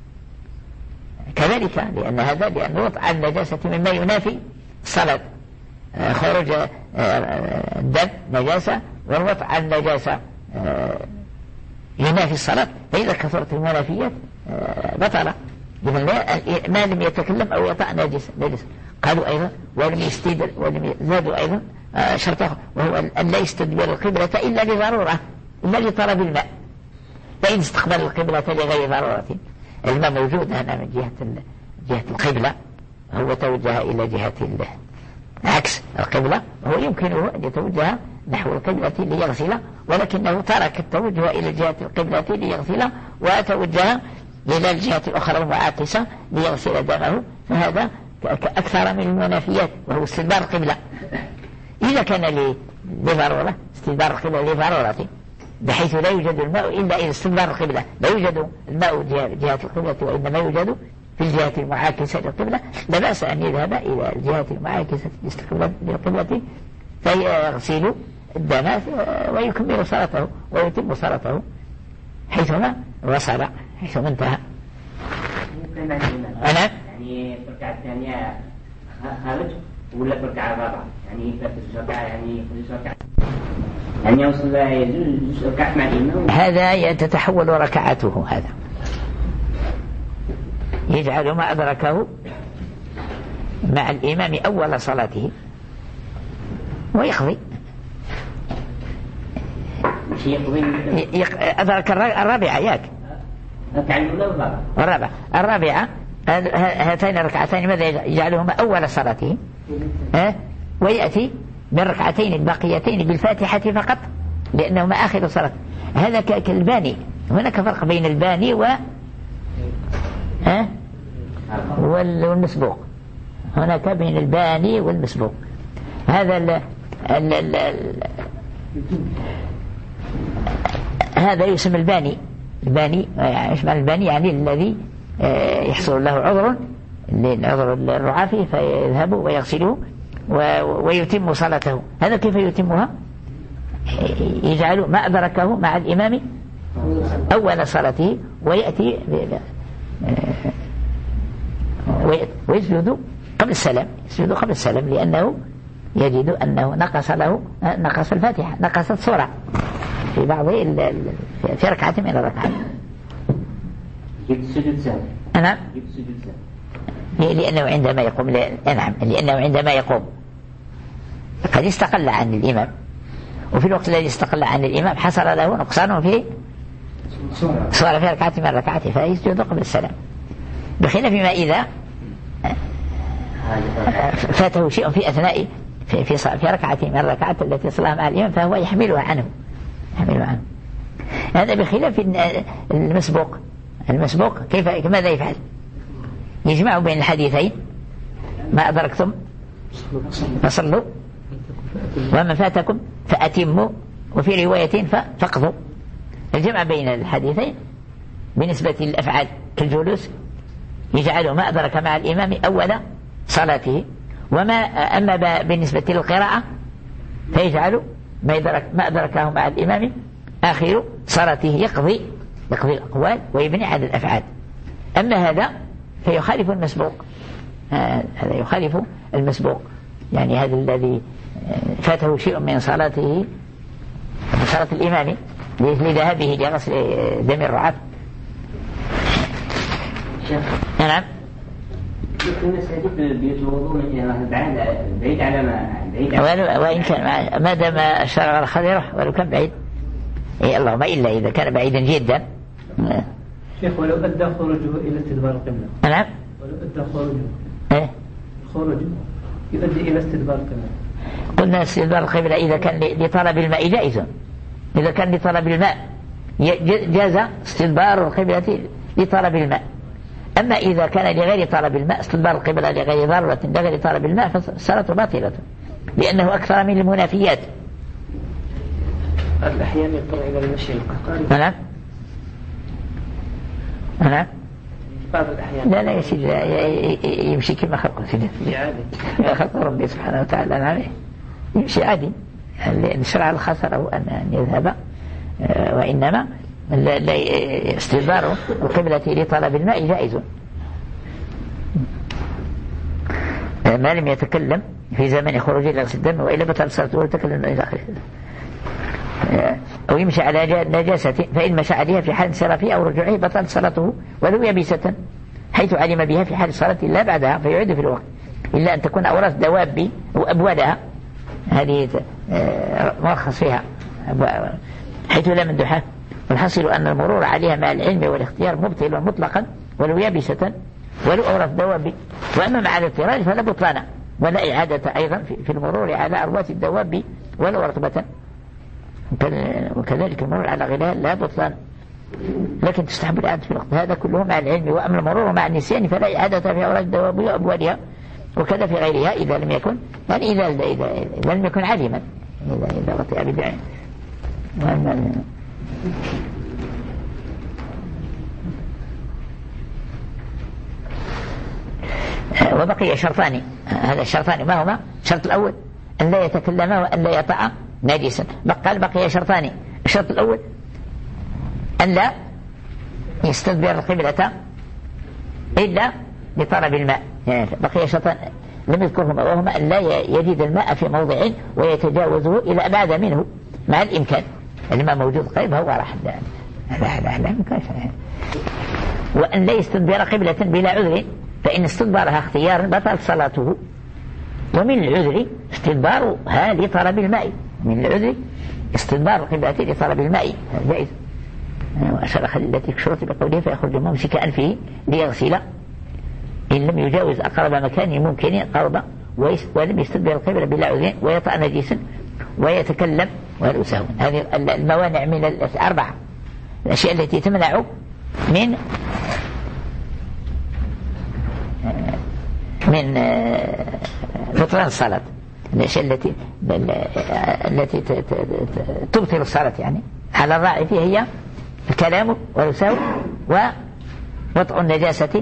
كذلك، لأن هذا لأن وطئ النجاسة مما ينافي الصلاة، خروج الدم نجاسة والوطئ النجاسة ينافي الصلاة، فإذا كثرت المنافيات بطل، ما لم يتكلم أو يطأ نجسا. قالوا أيضا ولم يستدر ولم يزادوا أيضا شرطه، وهو أن لا يستدبر القبلة إلا لضرورة، إلا لطلب الماء، فإن استقبل القبلة لغير ضرورة، الماء موجود هنا من جهة جهة القبلة، هو توجه إلى جهة عكس القبلة، وهو يمكنه أن يتوجه نحو القبلة ليغسل، ولكنه ترك التوجه إلى جهة القبلة ليغسل وتوجه إلى الجهة الأخرى المعاكسة ليغسل دمه، فهذا أكثر من المنافيات، وهو استدبار القبلة. إذا كان لضرورة استدبار القبلة لضرورة، بحيث لا يوجد الماء إلا إذا استدبار القبلة، لا يوجد الماء جهة القبلة وإنما يوجد في الجهة المعاكسة للقبلة، لا بأس أن يذهب إلى الجهة المعاكسة للقبلة فيغسل الدناس ويكمل صلاته ويتم صلاته حيثما وصل حيثما انتهى. أنا يعني في الركعة الثانية خارج ولا في الركعة الرابعة يعني في الركعة يعني في الركعة يعني يوصل يجوز ركعة مع الإمام. هذا تتحول ركعته، هذا يجعل ما أدركه مع الإمام أول صلاته ويقضي. أدرك الرابعة ياك الرابعة الرابعة هاتين الركعتين ماذا يجعلهما أول صلاته أه؟ ويأتي بالركعتين الباقيتين بالفاتحة فقط لأنهما آخر صلاة. هذا كالباني. هناك فرق بين الباني و أه؟ والمسبوق. هناك بين الباني والمسبوق. هذا ال ال ال ال هذا يسمى الباني. الباني يعني ايش معنى الباني؟ يعني الذي يحصل له عذر للعذر الرعاة فيه فيذهب ويغسله ويتم صلاته. هذا كيف يتمها؟ يجعل ما أدركه مع الإمام أول صلاته ويأتي ويسجد قبل السلام. يسجد قبل السلام لأنه يجد أنه نقص له نقص الفاتحة، نقصت سورة في بعض في ركعة من الركعات. يسجد سهل. نعم. لأنه عندما يقوم نعم لأنه عندما يقوم قد استقل عن الإمام، وفي الوقت الذي استقل عن الإمام حصل له نقصان في صار في ركعة من الركعات فيسجد قبل السلام، بخلاف ما إذا فاته شيء في أثناء في في, في ركعة من الركعات التي صلاها مع الإمام فهو يحملها عنه يحملها عنه. هذا بخلاف المسبوق. المسبوق كيف ماذا يفعل؟ يجمع بين الحديثين ما أدركتم فصلوا وما فاتكم فأتموا، وفي روايتين فاقضوا. الجمع بين الحديثين بالنسبة للأفعال كالجلوس يجعله ما أدرك مع الإمام أول صلاته، وما أما بالنسبة للقراءة فيجعل ما أدرك ما أدركه مع الإمام آخر صلاته. يقضي يقضي الأقوال ويبني على الأفعال. أما هذا فيخالف المسبوق. هذا يخالف المسبوق، يعني هذا الذي فاته شيء من صلاته من صلاة الإمام لذهابه لغسل دم الرعاة. نعم. الناس هذيك بيتوضون بعيد على ما بعيد وإن كان ما دام الشرع الخضر ولو كان بعيد إيه اللهم إلا إذا كان بعيدا جدا. شيخ ولو أدى خروجه إلى استدبار القبلة. نعم. ولو أدى خروجه إيه خروجه يؤدي إلى استدبار القبلة. قلنا استدبار القبلة إذا كان لطلب الماء جائز. إذا كان لطلب الماء جاز استدبار القبلة لطلب الماء. أما إذا كان لغير طلب الماء استدبار القبلة لغير ضرورة لغير طلب الماء فالصلاة باطلة لأنه أكثر من المنافيات. الأحيان يضطر إلى المشي القهقري. نعم نعم. بعض الأحيان لا لا يسير يمشي كما خلقه سيدنا خلق ربي سبحانه وتعالى عليه يمشي عادي. الشرع الخاص له أن يذهب، وإنما استدبار القبلة لطلب الماء جائز ما لم يتكلم في زمن خروج إلى غسل الدم، وإلا بطل صلاته وتكلم إلى آخره. أو يمشي على نجاسة فإن مشى عليها في حال انصرافه أو رجوعه بطل صلاته ولو يبيسة حيث علم بها في حال الصلاة لا بعدها فيعيد في الوقت، إلا أن تكون أوراث دواب أو أبوالها هذه مرخص فيها حيث لا مندوحة. والحصل أن المرور عليها مع العلم والاختيار مبطل مطلقا ولو يابسة ولو أوراث دواب. وأما مع الاضطرار فلا بطلان ولا إعادة أيضا في المرور على أرواث الدواب ولو رطبة، وكذلك المرور على غلال لا بطلان، لكن تستحب الإعادة في الوقت. هذا كله مع العلم. وأما المرور مع النسيان فلا إعادة في أوراث الدواب وأبوالها، وكذا في غيرها إذا لم يكن يعني إذا, إذا, إذا, إذا لم يكن عليما إذا, إذا بطئ بدعين. وبقي شرطان. هذا الشرطان ما هما؟ الشرط الأول أن لا يتكلم وأن لا يطع نجسا. قال بقي شرطان: الشرط الأول أن لا يستدبر القبلة إلا لطلب الماء، يعني بقي شرطان لم يذكرهما، وهما أن لا يجد الماء في موضع ويتجاوزه إلى أبعد منه مع الإمكان. الماء موجود قريب هو راح، لا لا لا يمكن. وأن لا يستدبر قبلة بلا عذر، فإن استدبارها اختيار بطل صلاته. ومن العذر استدبارها لطلب الماء، من العذر استدبار القبلة لطلب الماء جائز. وأشرخ التي كشرت بقوله: فيخرج ممسك أنفه ليغسل إن لم يجاوز أقرب مكان ممكن قرب، ولم يستدبر القبلة بلا عذر، ويطأ نجيسا، ويتكلم وهل سهو. هذه الموانع من الأربعة، الأشياء التي تمنع من من بطلان الصلاة، الأشياء التي التي تبطل الصلاة يعني على الراعي فيها هي الكلام والسهو ووطء النجاسة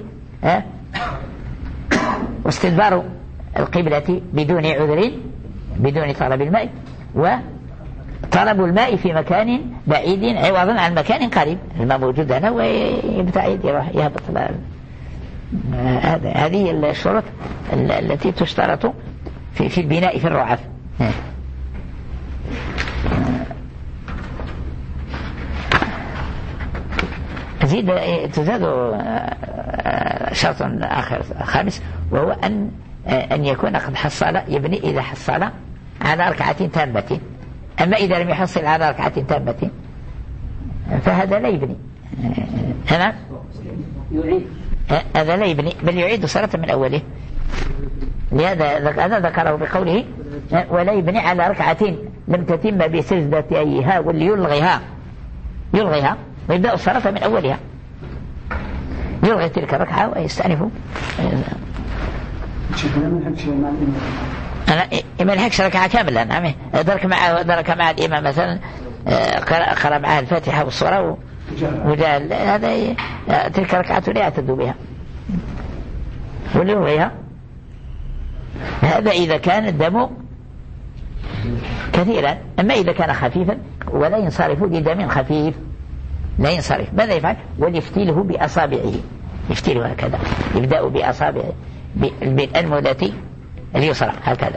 واستدبار القبلة بدون عذر بدون طلب الماء، وطلب الماء في مكان بعيد عوضا عن مكان قريب. الماء موجود هنا ويبتعد يروح يهبط. هذه الشروط التي تشترط في في البناء في الرعاف. تزيد تزاد شرط آخر خامس، وهو أن أن يكون قد حصل يبني إذا حصل على ركعة تامة. أما إذا لم يحصل على ركعة تامة فهذا لا يبني. أنا يعيد هذا لا يبني بل يعيد صلاة من أوله. لهذا هذا ذكره بقوله: ولا يبني على ركعة لم تتم بسجدتيها واللي يلغيها يلغيها ويبدأ الصلاة من أولها، يلغي تلك الركعة ويستأنف. أنا ما لحقش ركعة كاملة، نعم درك مع درك مع الإمام مثلا قرأ معها الفاتحة والسورة وجاء هذا تلك ركعة لا يعتد بها وليلغيها. هذا إذا كان الدم كثيرا. أما إذا كان خفيفا ولا ينصرف لدم خفيف لا ينصرف، ماذا يفعل؟ وليفتيله بأصابعه، يفتيله هكذا، يبدأ بأصابعه بالأنملة اليسرى هكذا،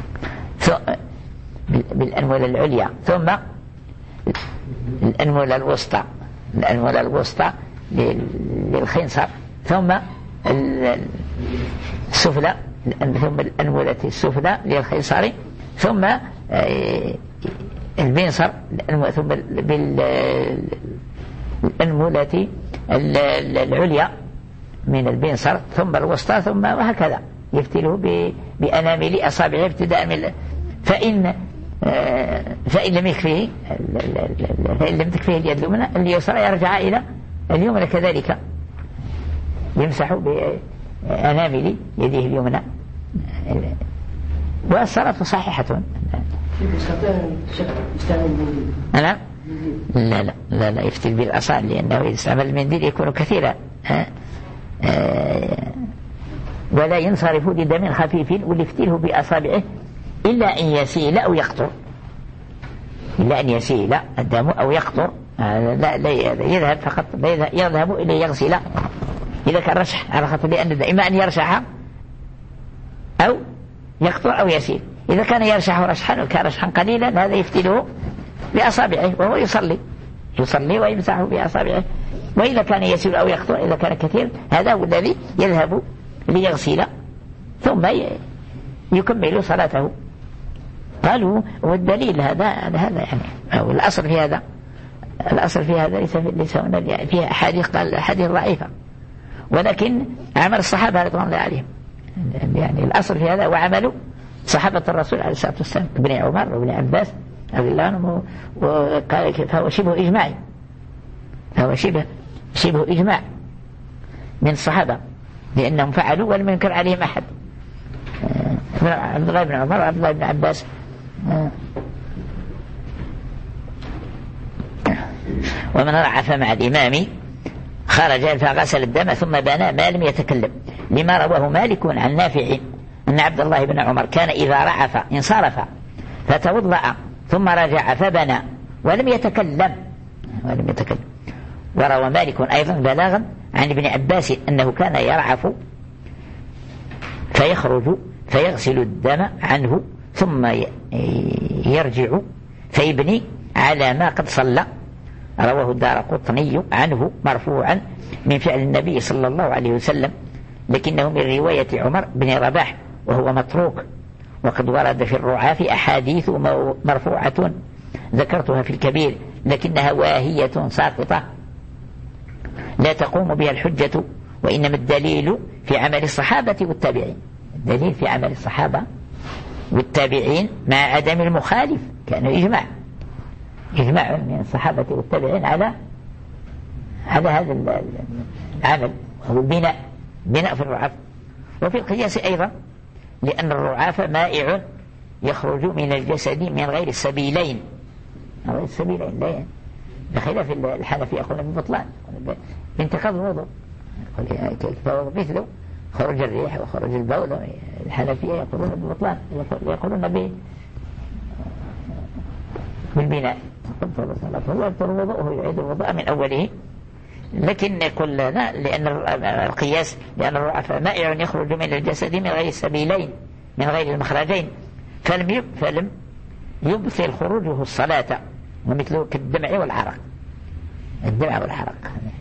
بالأنملة العليا، ثم الأنملة الوسطى الأنملة الوسطى للخنصر، ثم السفلى ثم الأنملة السفلى للخنصر، ثم البنصر، ثم بالأنملة العليا من البنصر، ثم الوسطى، ثم وهكذا يفتله بأنامل أصابعه ابتداء من. فإن فإن لم يكفيه فإن لم تكفيه اليد اليمنى اليسرى يرجع إلى اليمنى كذلك، يمسح بأنامل يده اليمنى والصلاة صحيحة. أنا لا لا لا لا يفتل بالأصال، لأنه إذا استعمل المنديل يكون كثيرا. ولا ينصرف لدم خفيف وليفتله بأصابعه إلا أن يسيل أو يقطر، إلا أن يسيل الدم أو يقطر، لا, لا يذهب فقط، لا يذهب إلى يغسل إذا كان رشح، على خاطر لأن إما أن يرشح أو يقطر أو يسيل. إذا كان يرشح رشحا وكان رشحا قليلا هذا يفتله بأصابعه وهو يصلي يصلي ويمسحه بأصابعه. وإذا كان يسيل أو يقطر إذا كان كثير هذا هو الذي يذهب ليغسل ثم يكمل صلاته. قالوا والدليل هذا هذا يعني أو الأصل في هذا الأصل في هذا ليس ليس هنا فيها أحاديث قال أحاديث ضعيفة، ولكن عمل الصحابة رضوان الله عليهم يعني الأصل في هذا وعملوا صحابة الرسول عليه الصلاة والسلام ابن عمر وابن عباس رضي الله عنهم، وقال فهو شبه إجماعي فهو شبه شبه إجماع من الصحابة لأنهم فعلوا ولم ينكر عليهم أحد. عبد الله بن عمر وعبد الله بن عباس. ومن رعف مع الإمام خرج فغسل الدم ثم بنى ما لم يتكلم، لما رواه مالك عن نافع أن عبد الله بن عمر كان إذا رعف انصرف فتوضأ ثم رجع فبنى ولم يتكلم ولم يتكلم. وروى مالك أيضا بلاغا عن ابن عباس أنه كان يرعف فيخرج فيغسل الدم عنه ثم يرجع فيبني على ما قد صلى. رواه الدارقطني عنه مرفوعا من فعل النبي صلى الله عليه وسلم، لكنه من رواية عمر بن رباح وهو متروك. وقد ورد في الرعاف أحاديث مرفوعة ذكرتها في الكبير لكنها واهية ساقطة لا تقوم بها الحجة، وإنما الدليل في عمل الصحابة والتابعين. الدليل في عمل الصحابة والتابعين مع عدم المخالف، كانوا إجماع إجماع من الصحابة والتابعين على على هذا العمل وهو البناء بناء في الرعاف. وفي القياس أيضا لأن الرعاف مائع يخرج من الجسد من غير السبيلين من غير السبيلين لا بخلاف الحنفي يقول ببطلان بانتقاض الوضوء مثله خروج الريح وخروج البول. الحنفية يقولون ببطلان يقولون بالبناء هو يبطل الوضوء وهو يعيد الوضوء من أوله. لكن كلنا لأن القياس لأن الرعاف مائع يخرج من الجسد من غير السبيلين من غير المخرجين فلم فلم يبطل خروجه الصلاة، ومثله كالدمع والعرق الدمع والعرق.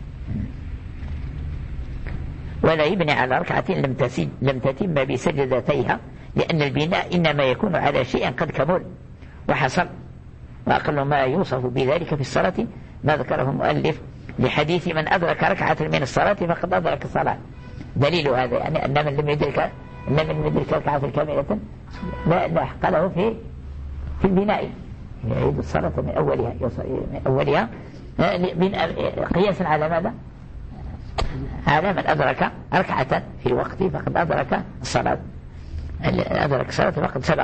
ولا يبني على ركعة لم تتم لم تتم بسجدتيها، لأن البناء إنما يكون على شيء قد كمل وحصل. وأقل ما يوصف بذلك في الصلاة ما ذكره المؤلف لحديث من أدرك ركعة من الصلاة فقد أدرك الصلاة. دليل هذا يعني أن من لم يدرك أن من لم يدرك ركعة كاملة لا لا حق له في في البناء، يعيد الصلاة من أولها من أولها قياسا على ماذا؟ على من أدرك ركعة في الوقت فقد أدرك الصلاة أدرك الصلاة فقد سبق.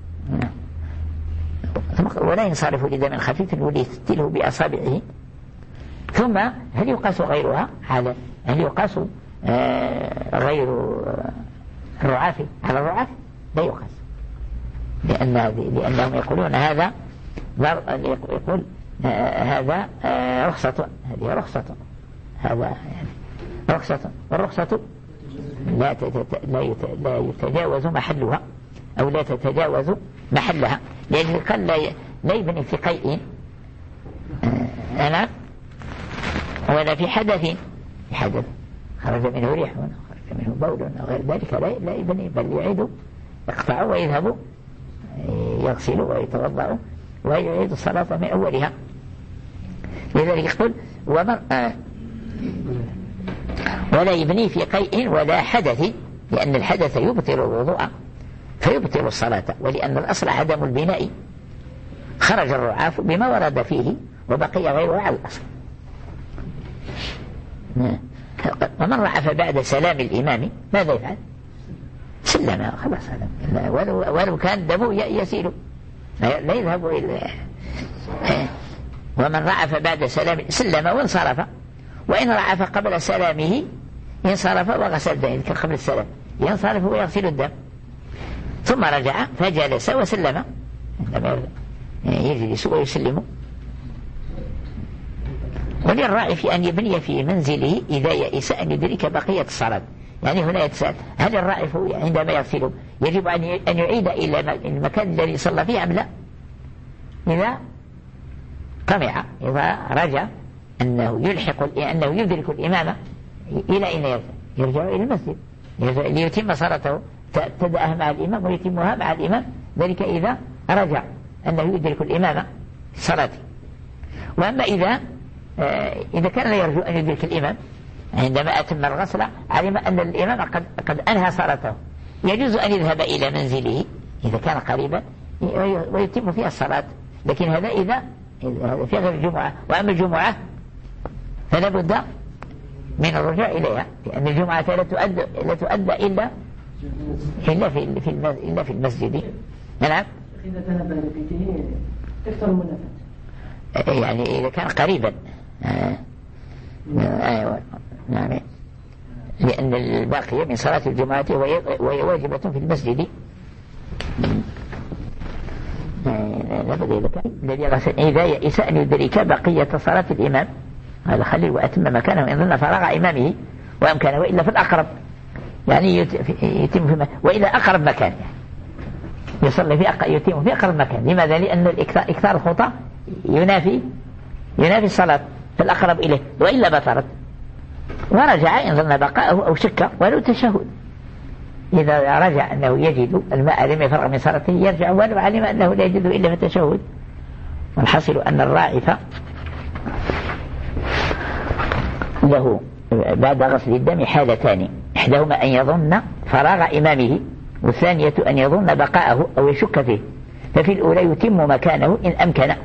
ولا ينصرف لدم خفيف وليستله بأصابعه. ثم هل يقاس غيرها على هل يقاس آه غير الرعاف على الرعاف؟ لا يقاس، لأن لأنهم يقولون هذا يقول آه هذا آه رخصة هذه رخصة هذا يعني رخصة والرخصة لا لا لا يتجاوز محلها أو لا تتجاوز محلها، لأنه قال لا لا يبني في قيء آه أنا ولا في حدث في حدث خرج منه ريح خرج منه بول وغير ذلك لا لا يبني بل يعيد يقطع ويذهب يغسل ويتوضأ ويعيد الصلاة من أولها. لذلك يقول ومن آه ولا يبني في قيء ولا حدث، لأن الحدث يبطل الوضوء فيبطل الصلاة، ولأن الأصل عدم البناء. خرج الرعاف بما ورد فيه وبقي غيره على الأصل. ومن رعف بعد سلام الإمام ماذا يفعل؟ سلم خلاص ولو, ولو كان دمه يسيل لا يذهب إلا. ومن رعف بعد سلام سلم وانصرف، وإن رعف قبل سلامه ينصرف وغسل دم كان قبل السلام ينصرف ويغسل الدم ثم رجع فجلس وسلم عندما يجلس ويسلم. وللراعي أن يبني في منزله إذا يئس أن يدرك بقية الصلاة. يعني هنا يتساءل هل الراعي عندما يغسل يجب أن يعيد إلى المكان الذي صلى فيه أم لا؟ إذا طمع إذا رجع أنه يلحق أنه يدرك الإمام إلى أين يرجع؟ يرجع إلى المسجد ليتم صلاته تبدأها مع الإمام ويتمها مع الإمام، ذلك إذا رجع أنه يدرك الإمام صلاته. وأما إذا إذا كان لا يرجو أن يدرك الإمام عندما أتم الغسل علم أن الإمام قد, قد أنهى صلاته يجوز أن يذهب إلى منزله إذا كان قريبا ويتم فيها الصلاة. لكن هذا إذا في غير الجمعة. وأما الجمعة فلا بد من الرجوع إليها، لأن الجمعة لا تؤدى لا تؤدى إلا إلا في في إلا في المسجد. نعم. إذا ذهب إلى بيته تكثر المنافات. يعني إذا كان قريبا آه. أيوة نعم، لأن الباقية من صلاة الجمعة وهي واجبة في المسجد. لا بد إذا كان الذي إذا يئس أن يدرك بقية صلاة الإمام هذا خليل وأتم مكانه إن ظن فراغ إمامه وأمكانه وإلا في الأقرب يعني يتم في وإلى أقرب مكان يصلي في أق... يتم في أقرب مكان. لماذا؟ لأن إكثار الخطى ينافي ينافي الصلاة في الأقرب إليه وإلا بطرت. ورجع إن ظن بقاءه أو شك ولو تشهد إذا رجع أنه يجد الماء لم يفرغ من صلاته يرجع ولو علم أنه لا يجده إلا في التشهد. والحاصل أن الراعف له بعد غسل الدم حالتان إحداهما أن يظن فراغ إمامه والثانية أن يظن بقاءه أو يشك فيه ففي الأولى يتم مكانه إن أمكن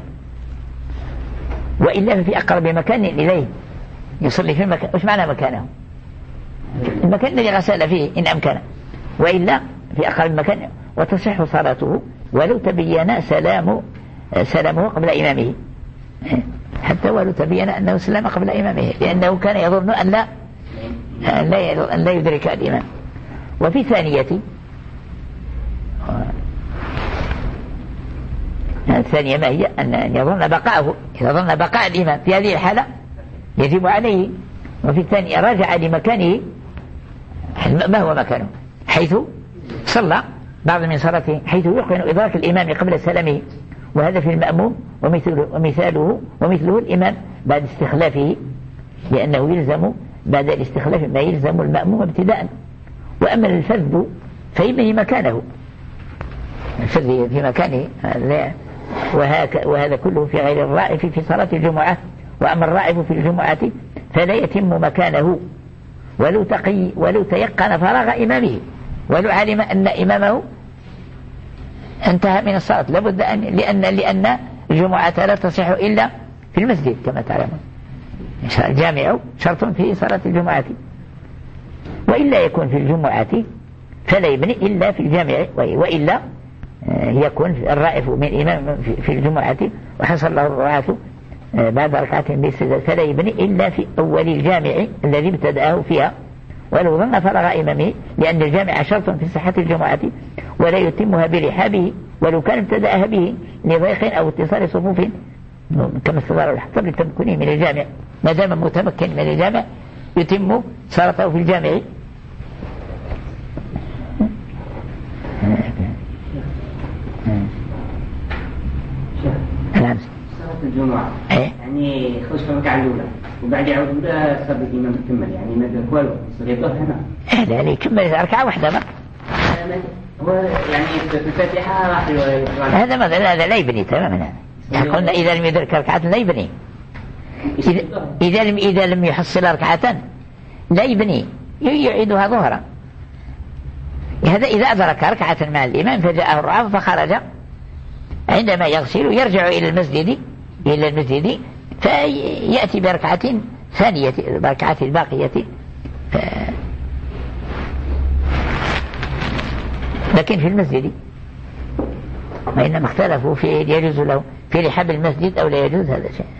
وإلا في أقرب مكان إليه يصلي في المكان. وش معنى مكانه؟ المكان الذي غسل فيه إن أمكن وإلا في أقرب مكان وتصح صلاته ولو تبين سلام سلامه قبل إمامه حتى ولو تبين أنه سلم قبل إمامه لأنه كان يظن أن لا أن لا يدرك الإمام. وفي ثانية الثانية ما هي أن يظن بقاءه إذا ظن بقاء الإمام في هذه الحالة يجب عليه. وفي الثانية رجع لمكانه ما هو مكانه حيث صلى بعض من صلاته حيث يقن إدراك الإمام قبل سلامه وهذا في المأموم ومثله ومثاله ومثله الإمام بعد استخلافه لأنه يلزم بعد الاستخلاف ما يلزم المأموم ابتداء. وأما الفذ فإنه مكانه الفذ في مكانه وهذا كله في غير الرائف في صلاة الجمعة. وأما الرائف في الجمعة فلا يتم مكانه ولو تقي ولو تيقن فراغ إمامه ولو علم أن إمامه انتهى من الصلاة لابد أن لأن لأن الجمعة لا تصح إلا في المسجد كما تعلمون. الجامع شرط في صلاة الجمعة وإلا يكون في الجمعة فلا يبني إلا في الجامع وإلا يكون الرائف من إمام في الجمعة وحصل له الرعاة بعد ركعتين بالاستزادة فلا يبني إلا في أول الجامع الذي ابتدأه فيها ولو ظن فرغ إمامه لأن الجامع شرط في صحة الجمعة ولا يتمها برحابه ولو كان ابتدأها به لضيق أو اتصال صفوف كما استظهر الحصر لتمكنه من الجامع ما دام متمكن من الجامع يتم صلاته في الجامع. صلاة الجمعة يعني خرج في الركعة الأولى وبعد يعود ولا صلي الإمام يكمل يعني ما والو يصلي الظهر هنا لا لا يكمل ركعة واحدة ما هو يعني في الفاتحة راح هذا ما هذا لا يبني تماما. قلنا إذا لم يدرك ركعة لا يبني إذا, إذا لم إذا لم يحصل ركعة لا يبني يعيدها ظهرا. هذا إذا أدرك ركعة مع الإمام فجاءه الرعاة فخرج عندما يغسل يرجع إلى المسجد إلى المسجد فيأتي بركعة ثانية بركعة الباقية ف... لكن في المسجد وإنما اختلفوا في يجوز له في رحاب المسجد أو لا يجوز هذا شيء.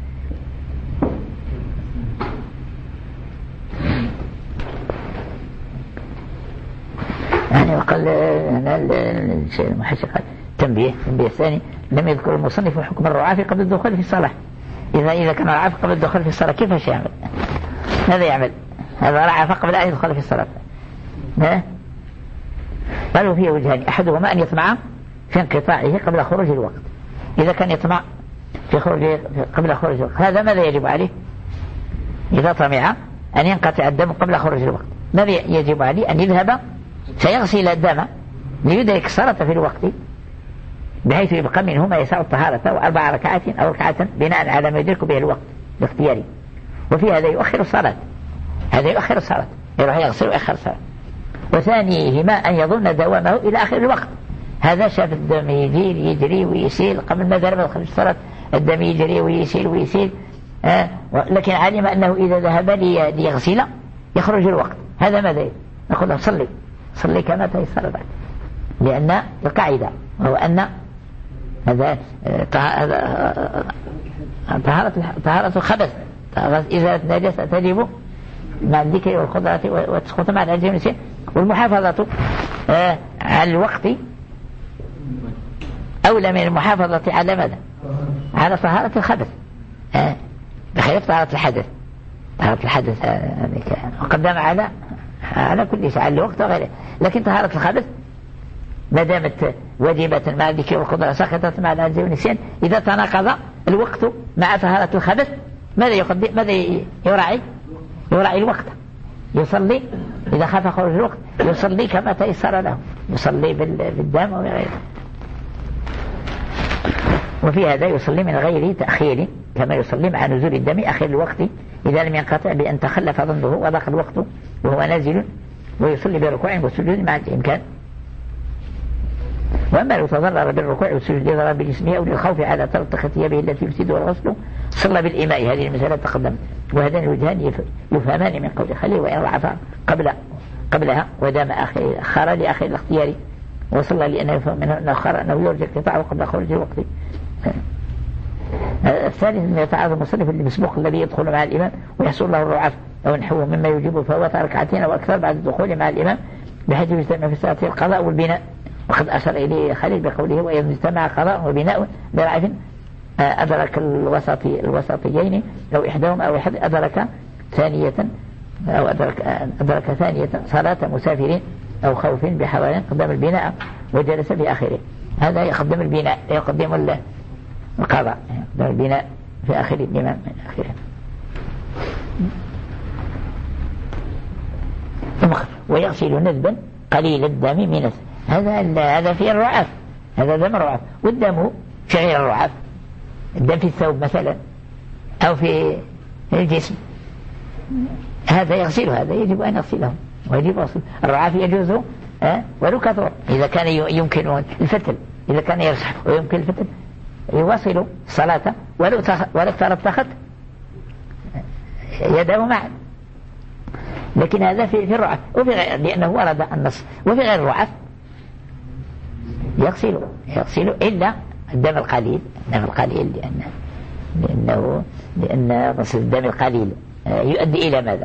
يعني وقال هنا المحشي قال تنبيه تنبيه الثاني لم يذكر المصنف حكم الرعاف قبل الدخول في الصلاة. إذا إذا كان الرعاف قبل الدخول في الصلاة كيف يعمل؟ ماذا يعمل؟ هذا رعاف قبل أن يدخل في الصلاة. ها؟ قالوا فيه وجهان أحدهما أن يطمع في انقطاعه قبل خروج الوقت. إذا كان يطمع في خروج قبل خروج الوقت هذا ماذا يجب عليه؟ إذا طمع أن ينقطع الدم قبل خروج الوقت ماذا يجب عليه؟ أن يذهب فيغسل الدم ليدرك الصلاة في الوقت بحيث يبقى منه ما يسع الطهارة وأربع ركعات أو ركعة بناء على ما يدرك به الوقت باختياره. وفي هذا يؤخر الصلاة هذا يؤخر الصلاة يروح يغسل ويأخر الصلاة. وثانيهما أن يظن دوامه إلى آخر الوقت. هذا شاف الدم يجير يجري ويسيل قبل ما ذهب يدخل الصلاة الدم يجري ويسيل ويسيل آه لكن علم أنه إذا ذهب ليغسل يخرج الوقت. هذا ماذا نقول له صلي صلي كما تيسر بعد لأن القاعدة وهو أن هذا طهارة طهارة الخبث إذا نجس تجب مع الذكر والخضرة وتسقط مع الأجر والنسيان والمحافظة على الوقت أولى من المحافظة على ماذا على طهارة الخبث آه. بخلاف طهارة الحدث. طهارة الحدث آه. وقدم على على كل شيء على الوقت وغيره. لكن طهارة الخبث ما دامت واجبة مع الذكر والقدرة سقطت مع العجز والنسيان. إذا تناقض الوقت مع طهارة الخبث ماذا يقدم؟ ماذا يراعي؟ يراعي الوقت. يصلي إذا خاف خروج الوقت يصلي كما تيسر له، يصلي بالدم وغيره. وفي هذا يصلي من غير تأخير كما يصلي مع نزول الدم أخير الوقت إذا لم ينقطع بأن تخلف ظنه وضاق الوقت وهو نازل، ويصلي بركوع وسجود مع الإمكان. وأما لو تضرر بالركوع والسجود لضرر جسمه أو للخوف على تلطخ ثيابه التي يفسد الغسل صلى بالإماء. هذه المسألة تقدم. وهذان الوجهان يفهمان من قول خليل وإن ضعف قبل قبلها ودام أخر لأخر الاختيار، وصلى لأنه يفهم منه أنه أخر أنه يرجع قطاعه قبل خروج الوقت. الثالث أن يتعاظم المصنف المسبوق الذي يدخل مع الإمام ويحصل له الرعاف أو نحوه مما يجيبه فهو ركعتين أو أكثر بعد الدخول مع الإمام بحيث يجتمع في صلاة القضاء والبناء. وقد أشار إليه خليل بقوله وإذا اجتمع قضاء وبناء برعف أدرك الوسط الوسطيين أو إحداهما أو إحد أدرك ثانية أو أدرك, أدرك ثانية صلاة مسافرين أو خوف بحوالين قدام البناء وجلس في آخره. هذا يقدم البناء يقدم القضاء يقدم البناء في آخر الإمام من آخره. ويغسل ندبا قليل الدم من هذا هذا في الرعاف، هذا دم الرعاف. والدم في غير الرعاف، الدم في الثوب مثلا أو في الجسم هذا يغسله، هذا يجب أن يغسله ويجب غسله. الرعاف يجوز أه؟ ولو كثر إذا كان يمكن الفتل، إذا كان يرسح ويمكن الفتل يواصل الصلاة ولو ولو تلطخت يده معا. لكن هذا في في الرعاف وفي غير، لأنه ورد النص. وفي غير الرعاف يغسل يغسل إلا الدم القليل، الدم القليل لأن لأنه لأن غسل الدم القليل يؤدي إلى ماذا؟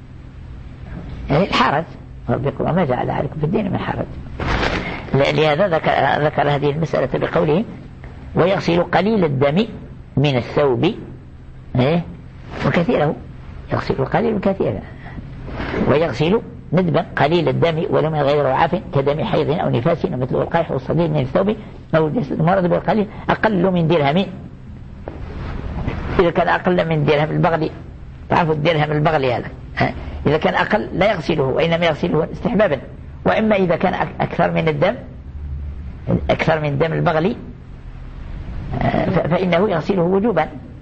الحرج. ربكم وما جعل عليكم في الدين من حرج. لهذا ذكر, ذكر هذه المسألة بقوله ويغسل قليل الدم من الثوب وكثيره، يغسل القليل وكثيره. ويغسل ندبا قليل الدم ولو من غير رعاف كدم حيض أو نفاس مثل القيح والصديد من الثوب أو الجسد. المرض بالقليل أقل من درهم، إذا كان أقل من درهم البغل، تعرفوا الدرهم البغلي هذا، إذا كان أقل لا يغسله وإنما يغسله استحبابا. وإما إذا كان أكثر من الدم أكثر من دم البغلي فإنه يغسله وجوبا.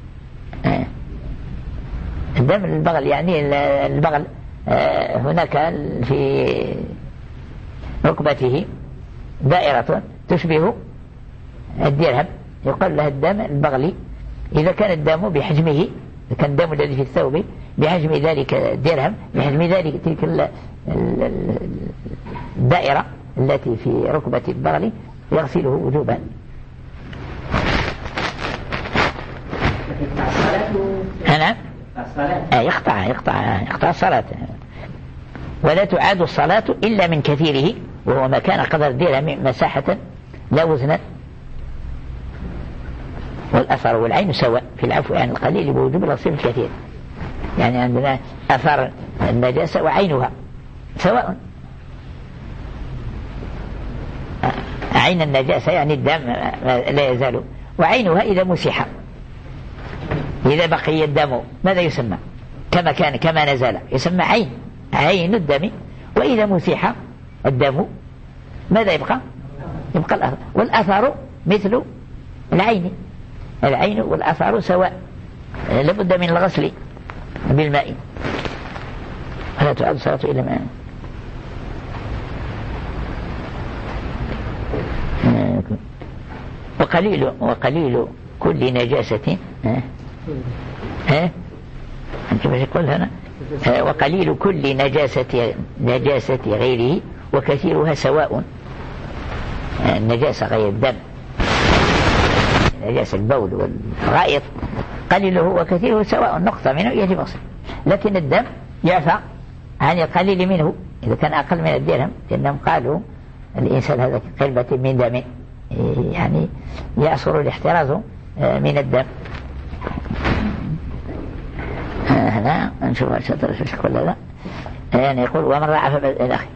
الدم البغل يعني البغل هناك في ركبته دائرة تشبه الدرهم يقال لها الدم البغلي. إذا كان الدم بحجمه، إذا كان الدم الذي في الثوب بحجم ذلك الدرهم بحجم ذلك تلك الدائرة التي في ركبة البغل يغسله وجوبا. أنا آه يقطع يقطع يقطع الصلاة. ولا تعاد الصلاة إلا من كثيره وهو ما كان قدر درهم مساحة لا وزنا. والأثر والعين سواء في العفو عن القليل بوجوب الغسل الكثير. يعني عندنا أثر النجاسة وعينها سواء. عين النجاسة يعني الدم لا يزال، وعينها إذا مسح، إذا بقي الدم ماذا يسمى؟ كما كان كما نزل يسمى عين، عين الدم. وإذا مسح الدم ماذا يبقى؟ يبقى الأثر. والأثر مثل العين، العين والأثر سواء، لابد من الغسل بالماء. ولا تعاد الصلاة إلا ماء. وقليل وقليل كل نجاسة ها ها أنت باش تقول هنا وقليل كل نجاسة نجاسة غيره وكثيرها سواء. النجاسة غير الدم، نجاسة البول والغائط قليله وكثيره سواء، نقطة منه يجب غسله. لكن الدم يعفى عن القليل منه إذا كان أقل من الدرهم، لأنهم قالوا الإنسان هذا قلبة من دم، يعني يأسر الاحتراز من الدم. هذا نشوف الشطر الشك ولا لا. يعني يقول ومن رعف الأخي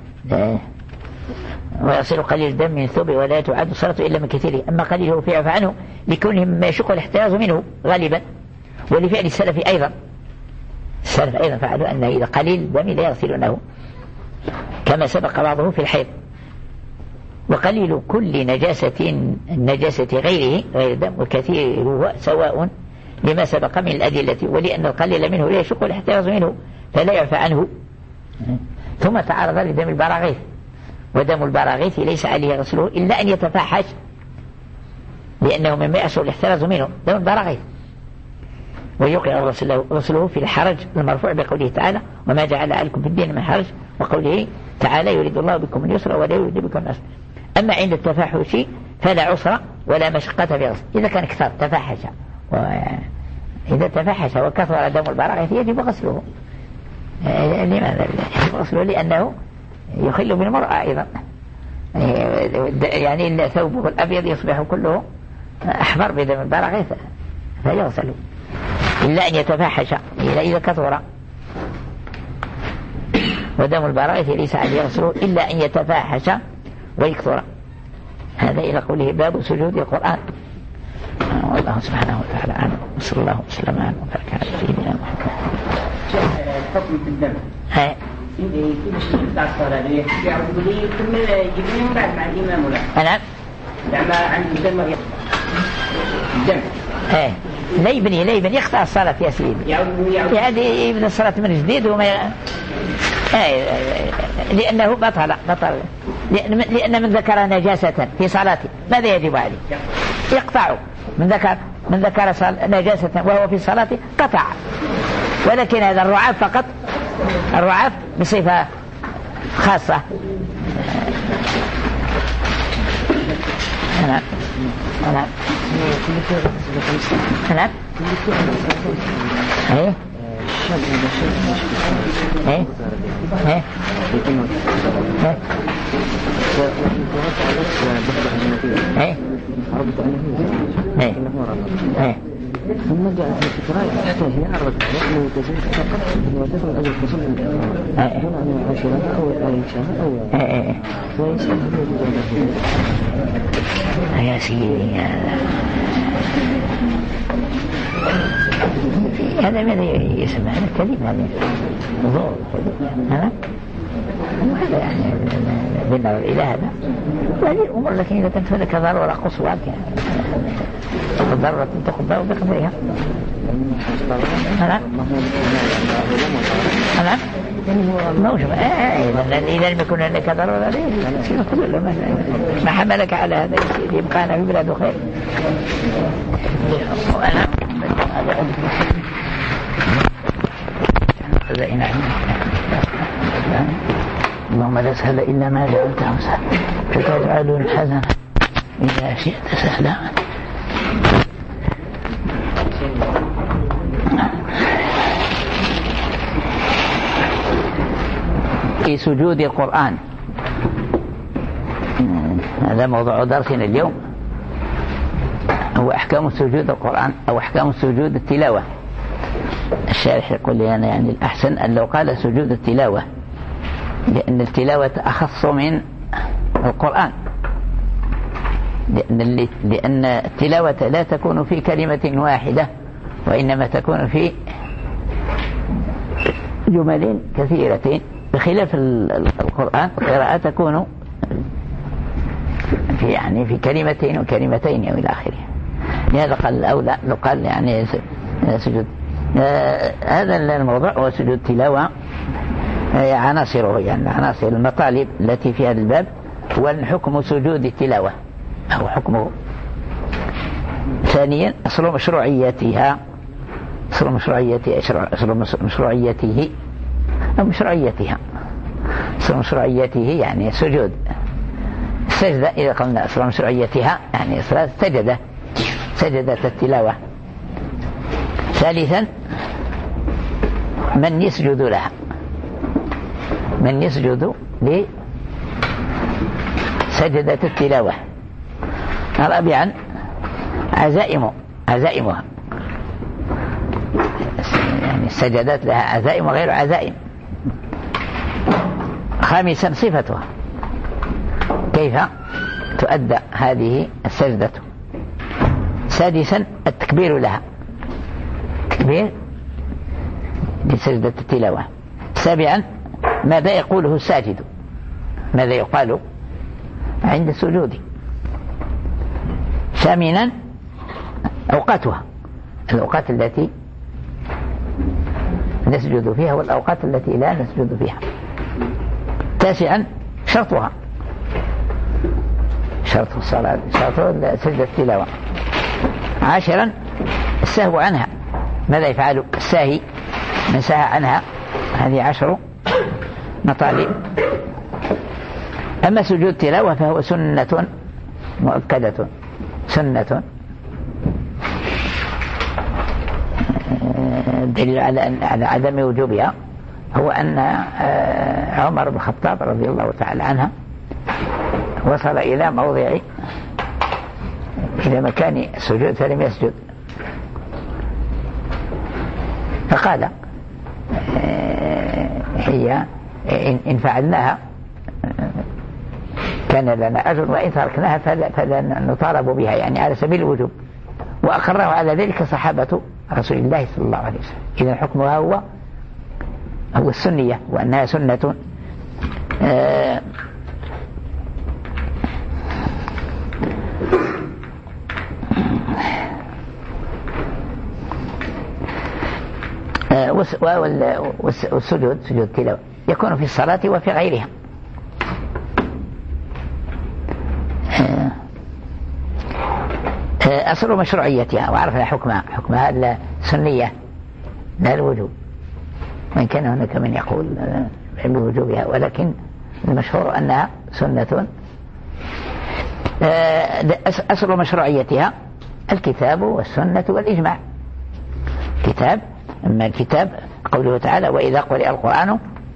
ويصل قليل الدم من ثوبه ولا تعد الصلاة إلا من كثيره، أما قليله فيعفى عنه لكونه مما يشق الاحتراز منه غالبا، ولفعل السلف أيضا السلف أيضا فعلوا أن إذا قليل الدم لا يغسلونه كما سبق بعضه في الحيض. وقليل كل نجاسة النجاسة غيره غير الدم وكثيره سواء لما سبق من الأدلة، ولأن القليل منه لا يشق الاحتراز منه فلا يعفى عنه. ثم تعرض لدم البراغيث، ودم البراغيث ليس عليه غسله إلا أن يتفاحش لأنه مما يحصل الاحتراز منه دم البراغيث. ويوقع غسله في الحرج المرفوع بقوله تعالى وما جعل عليكم في الدين من حرج، وقوله تعالى يريد الله بكم اليسر ولا يريد بكم العسر. أما عند التفاحش فلا عسر ولا مشقة في غسل إذا كان كثر تفاحش، وإذا تفاحش وكثر دم البراغيث يجب غسله. لماذا يجب غسله؟ لأنه يخل بالمرأة أيضا، يعني ثوبه الأبيض يصبح كله أحمر بدم البراغيث فيغسل إلا أن يتفاحش إلا إذا كثر، ودم البراغيث ليس عليه غسله إلا أن يتفاحش ويكثر. هذا إلى قوله باب سجود القرآن. والله سبحانه وتعالى أعلم، وصلى الله وسلم على وبارك على سيدنا محمد. الحكم في الدم هاي كيف يقطع الصلاة يعرض لي ثم يجيبني من بعد مع الإمام ولا أنا لما عند الدم الدم ايه لا يبني لا يبني يقطع الصلاة يا سيدي، يعني يبني الصلاة من جديد وما ايه لأنه بطل بطل لأن لأن من ذكر نجاسة في صلاته ماذا يجب عليه؟ يقطع. من ذكر من ذكر نجاسة وهو في صلاته قطع. ولكن هذا الرعاف فقط، الرعاف بصفة خاصة. نعم نعم نعم ايه ايه ايه ايه ايه ايه ثم جاء الفكرة يحتاج يعرض عليه وتزيد فقط وتفرض أول فصل هنا عن عشرة أو عشرة أو ويسأل يا سيدي هذا ماذا يسمى هذا كذب، هذا ظهور هذا وهذا يعني بالنظر إلى هذا وهذه الأمور. لكن إذا كانت هناك ضرورة قصوى ضرورة تقبل بقدرها. نعم نعم موجب. إذا لم يكن هناك ضرورة ما حملك على هذا يبقى في بلاد خير. وأنا اللهم لا سهل إلا ما جعلته سهلا فتجعل الحزن إذا شئت سهلا. في سجود القرآن، هذا موضوع درسنا اليوم، هو أحكام سجود القرآن أو أحكام سجود التلاوة. الشارح يقول لي أنا يعني الأحسن أن لو قال سجود التلاوة، لأن التلاوة أخص من القرآن، لأن, لأن التلاوة لا تكون في كلمة واحدة وإنما تكون في جمل كثيرة، بخلاف القرآن القراءة تكون في يعني في كلمتين وكلمتين أو إلى آخره. لهذا قال الأولى لو قال يعني سجود آه هذا الموضوع هو سجود التلاوة. آه عناصره يعني عناصر المطالب التي في هذا الباب هو حكم سجود التلاوة أو حكمه. ثانيا أصل مشروعيتها، أصل مشروعيتها أصل مشروعيته أو مشروعيتها أصل مشروعيته يعني سجود السجدة. إذا قلنا أصل مشروعيتها يعني سجدة سجدت التلاوة. ثالثا من يسجد لها، من يسجد لسجدة التلاوة. رابعا عزائم عزائمها، يعني السجدات لها عزائم وغير عزائم. خامسا صفتها، كيف تؤدى هذه السجدة. سادسا التكبير لها، تكبير لسجدة التلاوة. سابعا ماذا يقوله الساجد، ماذا يقال عند السجود. ثامنا أوقاتها، الأوقات التي نسجد فيها والأوقات التي لا نسجد فيها. تاسعا شرطها، شرط الصلاة، شرط سجدة التلاوة. عاشرا السهو عنها، ماذا يفعل الساهي من سهى عنها، هذه عشر مطالب. أما سجود التلاوة فهو سنة مؤكدة، سنة دليل على على عدم وجوبها هو أن عمر بن الخطاب رضي الله تعالى عنها وصل إلى موضع إلى مكان السجود فلم يسجد، فقال هي إن فعلناها كان لنا أجر وإن تركناها فلن نطالب بها، يعني على سبيل الوجوب. وأقره على ذلك صحابة رسول الله صلى الله عليه وسلم. إذن حكمها هو هو السنية، وأنها سنة آه آه والسجود سجود التلاوة يكون في الصلاة وفي غيرها. آه أصل مشروعيتها وعرفنا حكمها، حكمها السنية لا الوجوب، وإن كان هناك من يقول بوجوبها، ولكن المشهور أنها سنة. أصل مشروعيتها الكتاب والسنة والإجماع. كتاب، أما الكتاب قوله تعالى وإذا قرئ القرآن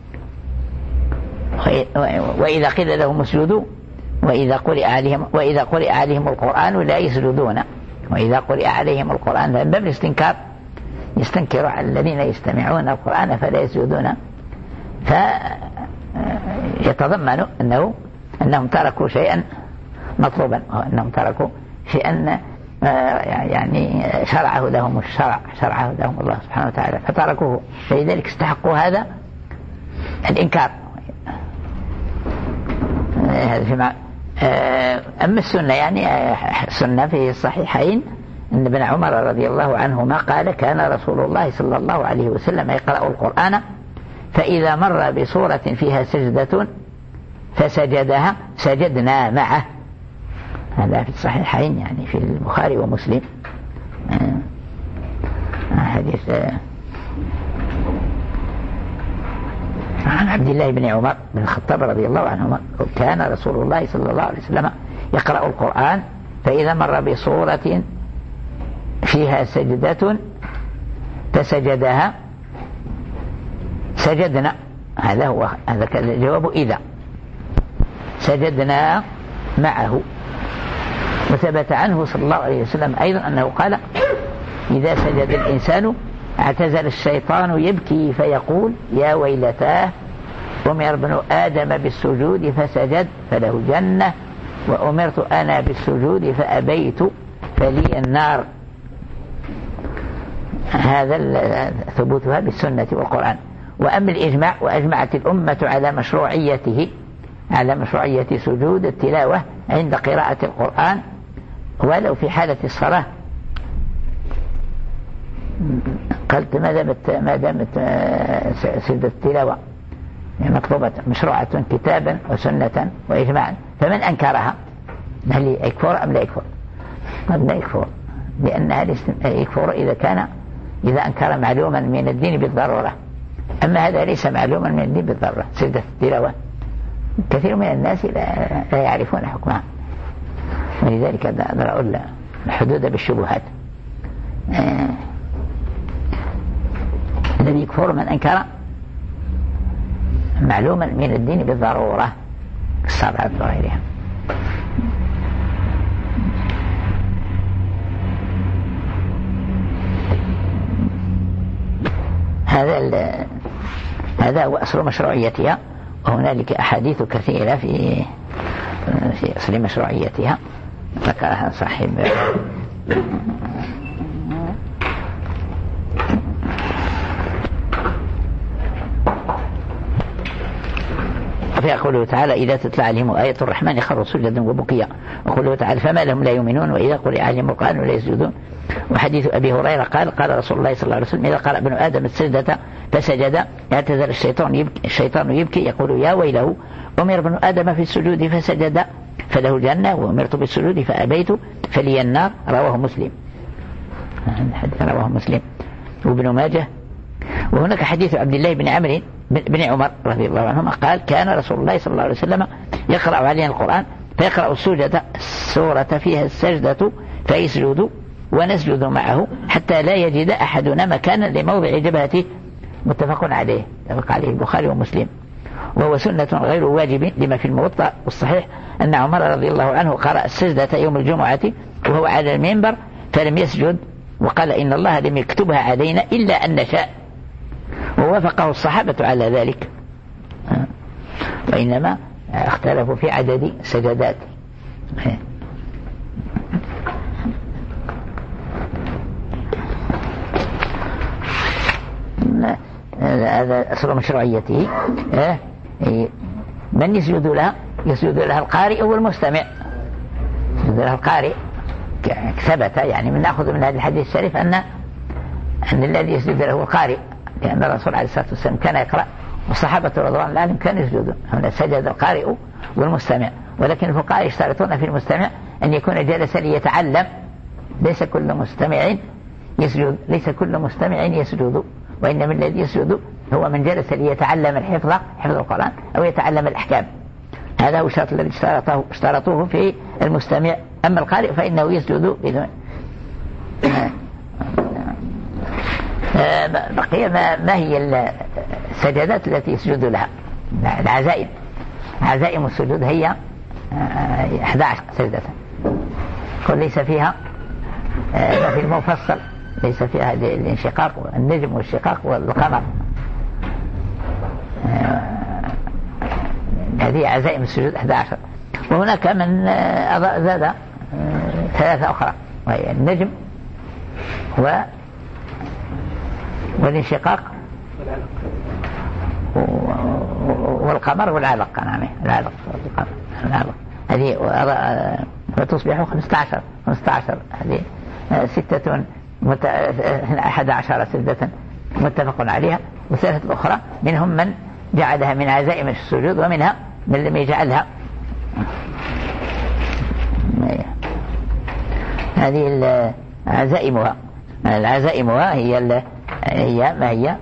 وإذا قيل لهم اسجدوا وإذا قرئ عليهم وإذا قرئ عليهم القرآن لا يسجدون. وإذا قرئ عليهم القرآن من باب الاستنكار، يستنكر على الذين يستمعون القرآن فلا يسجدون، فيتضمن أنه أنهم تركوا شيئا مطلوبا، وأنهم تركوا شيئا يعني شرعه لهم الشرع، شرعه لهم الله سبحانه وتعالى فتركوه، فلذلك استحقوا هذا الإنكار. هذا فيما أما السنة، يعني السنة في الصحيحين أن ابن عمر رضي الله عنهما قال كان رسول الله صلى الله عليه وسلم يقرأ القرآن فإذا مر بصورة فيها سجدة فسجدها سجدنا معه. هذا في الصحيحين، يعني في البخاري ومسلم. حديث عن عبد الله بن عمر بن الخطاب رضي الله عنهما كان رسول الله صلى الله عليه وسلم يقرأ القرآن فإذا مر بصورة فيها سجدة فسجدها سجدنا. هذا هو هذا الجواب إذا سجدنا معه. وثبت عنه صلى الله عليه وسلم أيضا أنه قال إذا سجد الإنسان اعتزل الشيطان يبكي فيقول يا ويلتاه أمر ابن آدم بالسجود فسجد فله جنة وأمرت أنا بالسجود فأبيت فلي النار. هذا ثبوتها بالسنة والقرآن. وأما الإجماع وأجمعت الأمة على مشروعيته على مشروعية سجود التلاوة عند قراءة القرآن ولو في حالة الصلاة. قلت ما دامت ما دامت سجدة التلاوة مطلوبة مشروعة كتابا وسنة وإجماعا، فمن أنكرها هل يكفر أم لا يكفر؟ قد لا يكفر، لأنها يكفر إذا كان إذا أنكر معلوما من الدين بالضرورة. أما هذا ليس معلوما من الدين بالضرورة. سجدة التلاوة كثير من الناس لا, لا يعرفون حكمها، ولذلك نقول الحدود بالشبهات. آه الذي يكفر من أنكر معلوما من الدين بالضرورة الصلاة وغيرها. هذا هذا هو أصل مشروعيتها، وهنالك أحاديث كثيرة في في أصل مشروعيتها ذكرها صاحب فيقوله تعالى إذا تتلى عليهم آية الرحمن خروا سجدا وبكيا، وقوله تعالى فما لهم لا يؤمنون وإذا قرئ عليهم القرآن لا يسجدون. وحديث أبي هريرة قال قال رسول الله صلى الله عليه وسلم إذا قرأ ابن آدم السجدة فسجد اعتذر الشيطان يبكي, الشيطان يبكي يقول يا ويله أمر ابن آدم في السجود فسجد فله الجنة وأمرت بالسجود فأبيت فلي النار. رواه مسلم، الحديث رواه مسلم وابن ماجه. وهناك حديث عبد الله بن عمرو بن عمر رضي الله عنهما قال كان رسول الله صلى الله عليه وسلم يقرأ علينا القرآن فيقرأ السجدة السورة فيها السجدة فيسجد ونسجد معه حتى لا يجد أحدنا مكانا لموضع جبهته. متفق عليه، اتفق عليه البخاري ومسلم. وهو سنة غير واجب لما في الموطأ والصحيح أن عمر رضي الله عنه قرأ السجدة يوم الجمعة وهو على المنبر فلم يسجد وقال إن الله لم يكتبها علينا إلا أن نشاء، ووافقه الصحابة على ذلك، وإنما اختلفوا في عدد سجدات. هذا أصل مشروعيته. من يسجد لها؟ يسجد لها القارئ والمستمع. يسجد لها القارئ ثبت، يعني من نأخذ من هذا الحديث الشريف أن أن الذي يسجد له القارئ، لأن الرسول عليه الصلاة والسلام كان يقرأ والصحابة رضوان الله عنهم كانوا يسجدون. هنا سجد القارئ والمستمع، ولكن الفقهاء يشترطون في المستمع أن يكون جالسا ليتعلم. ليس كل مستمع يسجد، ليس كل مستمع يسجد، وإنما الذي يسجد هو من جلس ليتعلم الحفظ حفظ القرآن أو يتعلم الأحكام. هذا هو الشرط الذي اشترطوه اشترطوه في المستمع. أما القارئ فإنه يسجد بدون. بقي ما, ما هي السجدات التي يسجد لها؟ العزائم. عزائم السجود هي أحد عشر سجدة، كل ليس فيها ما في المفصل، ليس فيها الانشقاق والنجم والشقاق والقمر. هذه عزائم السجود أحد عشر. وهناك من زاد ثلاثة أخرى، وهي النجم و والانشقاق والقمر والعلق. نعم العلق العلق هذه وتصبح خمسة عشر خمسة عشر. هذه ستة مت... أحد عشر سجدة متفق عليها. وثلاثة أخرى منهم من جعلها من عزائم السجود ومنها من لم يجعلها. هذه عزائمها العزائمها هي ال... هي ما هي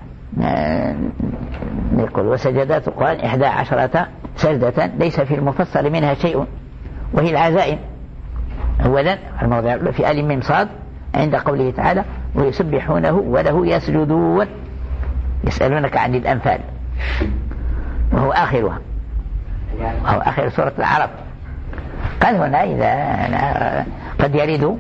نقول وسجدات القرآن إحدى عشرة سجدة ليس في المفصل منها شيء، وهي العزائم. أولا الموضع في آل ميم صاد عند قوله تعالى ويسبحونه وله يسجدون يسألونك عن الأنفال، وهو آخرها، وهو آخر سورة العرب. قال هنا إذا قد يرد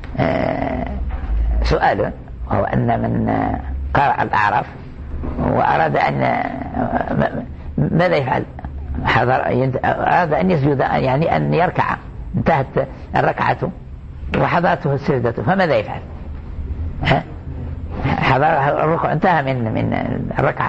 سؤال، وهو أن من قرأ الأعراف وأراد أن ماذا يفعل؟ أراد أن يسجد، يعني أن يركع، انتهت الركعة وحضرته السجدة، فماذا يفعل؟ حضره الركوع، انتهى من من الركعة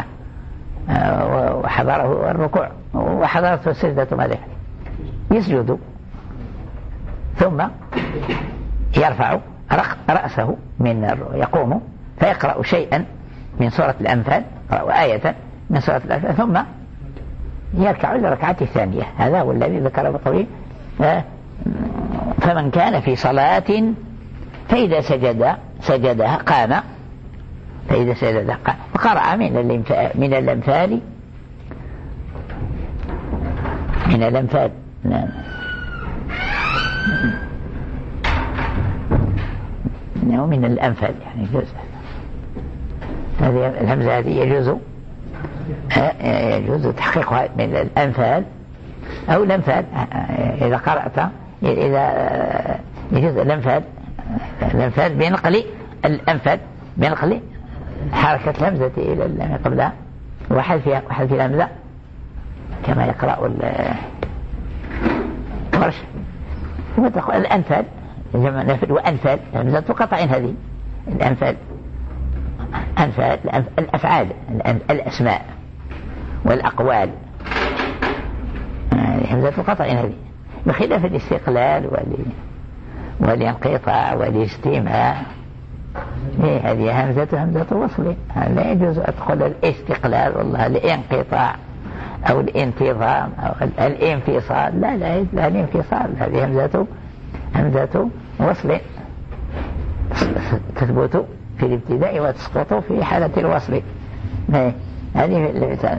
وحضره الركوع وحضرته السجدة، ماذا يفعل؟ يسجد ثم يرفع رأسه من يقوم فيقرأ شيئا من سورة الأنفال وآية من سورة الأنفال ثم يركع إلى الركعة الثانية. هذا هو الذي ذكر بقوله فمن كان في صلاة فإذا سجد سجدها قام، فإذا سجدها قام. وقرأ من الأنفال من الأنفال من الأنفال نعم من الأنفال يعني جزء. هذه الهمزة هذه يجوز يجوز تحقيقها من الأنفال أو الأنفال. إذا قرأت إذا يجوز الأنفال الأنفال بنقل الأنفال بنقل حركة الهمزة إلى اللام قبلها وحذفها وحذف الهمزة كما يقرأ الورش. الأنفال جمع نفل وأنفال همزة قطع هذه الأنفال أنفال الأفعال الأسماء والأقوال همزة قطع هذه بخلاف الاستقلال والانقطاع والاجتماع هذه همزة همزة وصل. لا يجوز أدخل الاستقلال والله الانقطاع أو الانتظام أو الانفصال لا لا يجوز الانفصال. هذه همزة همزة وصل تثبت في الابتداء وتسقط في حالة الوصل. هذه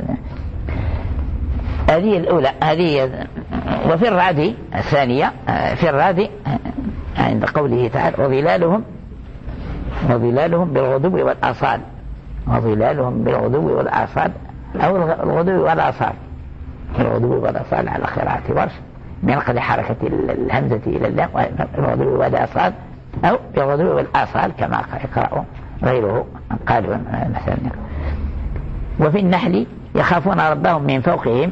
هذه الأولى هذه. وفي الرعد الثانية في الرعد عند قوله تعالى وظلالهم وظلالهم بالغدو والآصال وظلالهم بالغدو والآصال أو الغدو والآصال الغدو والآصال على قراءة ورش من قد حركة الهمزة إلى اللام الغدو والآصال أو الغدو والآصال كما يقرأ غيره قالوا مثلا. وفي النحل يخافون ربهم من فوقهم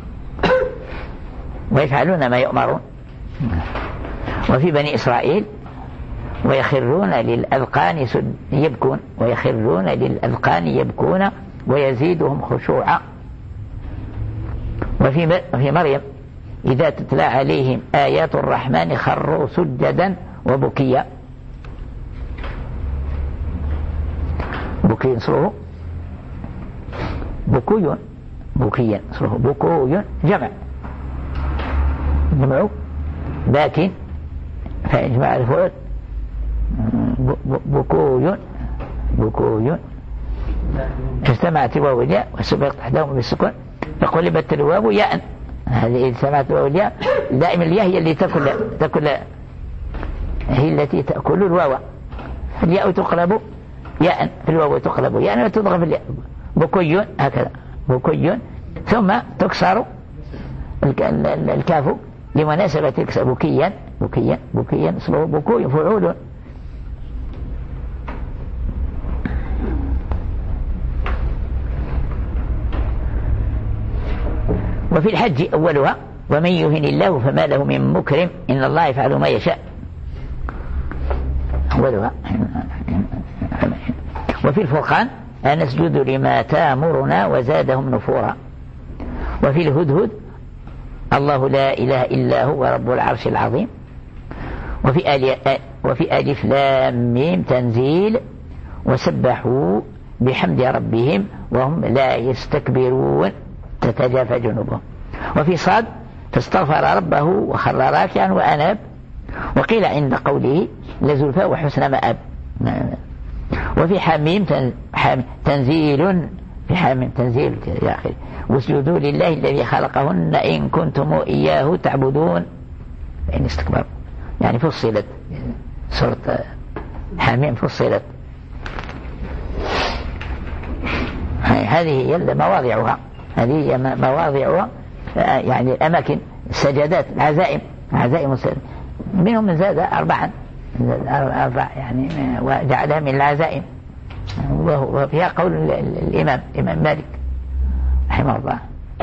ويفعلون ما يؤمرون. وفي بني إسرائيل ويخرون للأذقان يبكون ويخرون للأذقان يبكون ويزيدهم خشوعا. وفي في مريم إذا تتلى عليهم آيات الرحمن خروا سجدا وبكيا. بكي صره بكوي بكيا صره بكوي جمع جمعوا باكين فإجماع الفعل بكوي بكوي اجتمعت الواو والياء وسبقت احداهما بالسكون فقلبت الواو ياء. هذه اجتمعت الواو والياء دائما الياء هي اللي تأكل تأكل هي التي تأكل الواو. الياء تقلب ياء في الواو تقلب ياء وتضغم الياء بكوي هكذا بكوي ثم تكسر الكاف لمناسبة تكسر بكيا بكيا بكيا اصله بكوي فعول. وفي الحج أولها ومن يهن الله فما له من مكرم إن الله يفعل ما يشاء أولها. وفي الفرقان أنسجد لما تامرنا وزادهم نفورا. وفي الهدهد الله لا إله إلا هو رب العرش العظيم. وفي آل وفي ألف لام ميم تنزيل وسبحوا بحمد ربهم وهم لا يستكبرون تتجافى جنوبهم. وفي صاد فاستغفر ربه وخر راكعا وأناب. وقيل عند قوله لزلفى وحسن مآب. وفي حميم تنزيل في حميم تنزيل يا أخي واسجدوا لله الذي خلقهن إن كنتم إياه تعبدون فإن استكبروا يعني فصلت سورة حميم فصلت. هذه هي مواضعها هذه هي مواضعها يعني الأماكن السجدات العزائم عزائم السجد منهم من زاد أربعا أربع يعني وجعلها من العزائم. وفيها قول الإمام الإمام مالك رحمه الله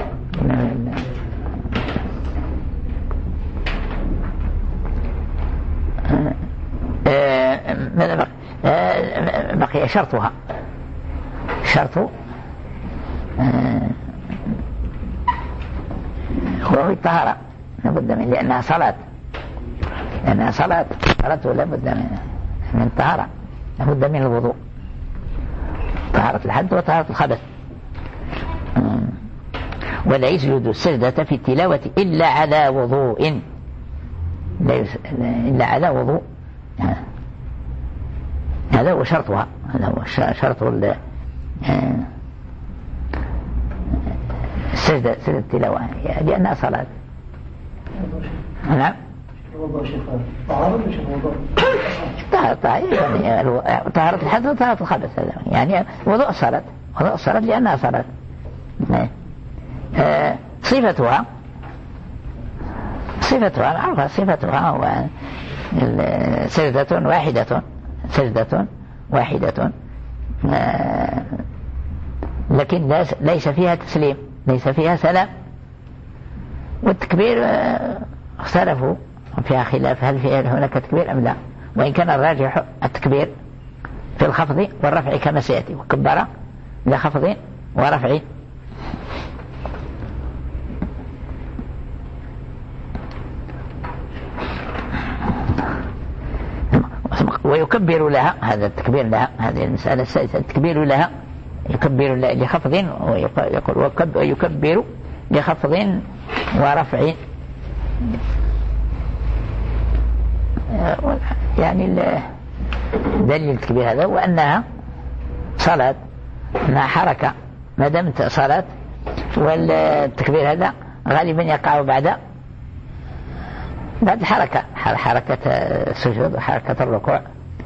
ماذا بقي؟ بقي شرطها شرط وهو الطهارة لابد من لأنها صلاة لأنها صلاة صلاة لابد من من الطهارة لابد من الوضوء طهارة الحدث وطهارة الخبث. ولا يسجد السجدة في التلاوة إلا على وضوء إلا على وضوء هذا هو شرطها هذا هو شرط السجدة سجدة التلاوة لأنها صلاة. نعم طهارة الحدث وطهارة الخبث يعني وضوء الصلاة وضوء الصلاة لأنها صلاة. صفتها صفتها معروفة صفتها سجدة واحدة سجدة واحدة لكن ليس فيها تسليم، ليس فيها سلام. والتكبير اختلفوا فيها خلاف، هل فيها هناك تكبير أم لا، وإن كان الراجح التكبير في الخفض والرفع كما سيأتي، وكبر لخفض ورفع. ويكبر لها، هذا التكبير لها، هذه المسألة السادسة، التكبير لها يكبر لخفض، ويقول ويكبر لخفض ورفع. يعني دليل التكبير هذا وأنها صلاة مع حركة، ما دامت صلاة، والتكبير هذا غالبا يقع بعد بعد حركة حركة السجود وحركة الركوع.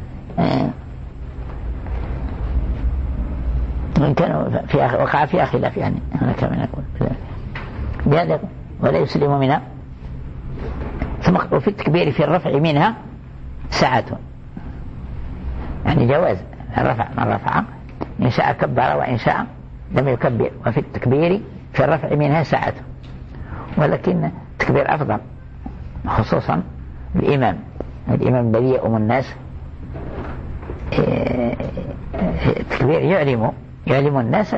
وإن كان فيها وقع فيها خلاف، يعني هنا كما نقول بهذا ولا يسلم منها. ثم وفي التكبير في الرفع منها ساعة، يعني جواز الرفع من رفع، إن شاء كبر وإن شاء لم يكبر. وفي التكبير في الرفع منها ساعة، ولكن التكبير أفضل، خصوصا الإمام الإمام الذي يؤم الناس. التكبير يعلم يعلم الناس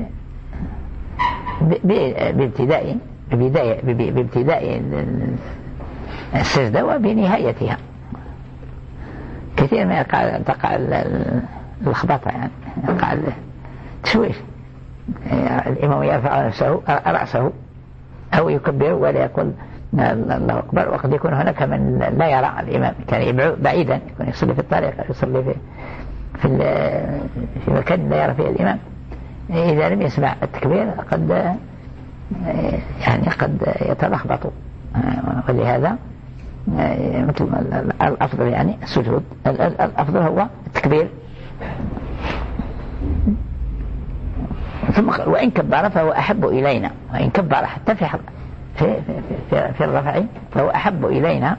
بابتداء بابتداء السجدة وبنهايتها. كثير ما يقع تقع اللخبطة، يعني يقع التشويش. الإمام يرفع نفسه رأسه أو يكبر ولا يقول الله أكبر، وقد يكون هناك من لا يرى الإمام، كان يبعو بعيدا، يكون يصلي في الطريق، يصلي في في, في مكان لا يرى فيه الإمام. إذا لم يسمع التكبير قد يعني قد يتلخبط. ولهذا مثل الأفضل يعني السجود، الأفضل هو التكبير. ثم وإن كبر فهو أحب إلينا، وإن كبر حتى في في في, في الرفع فهو أحب إلينا.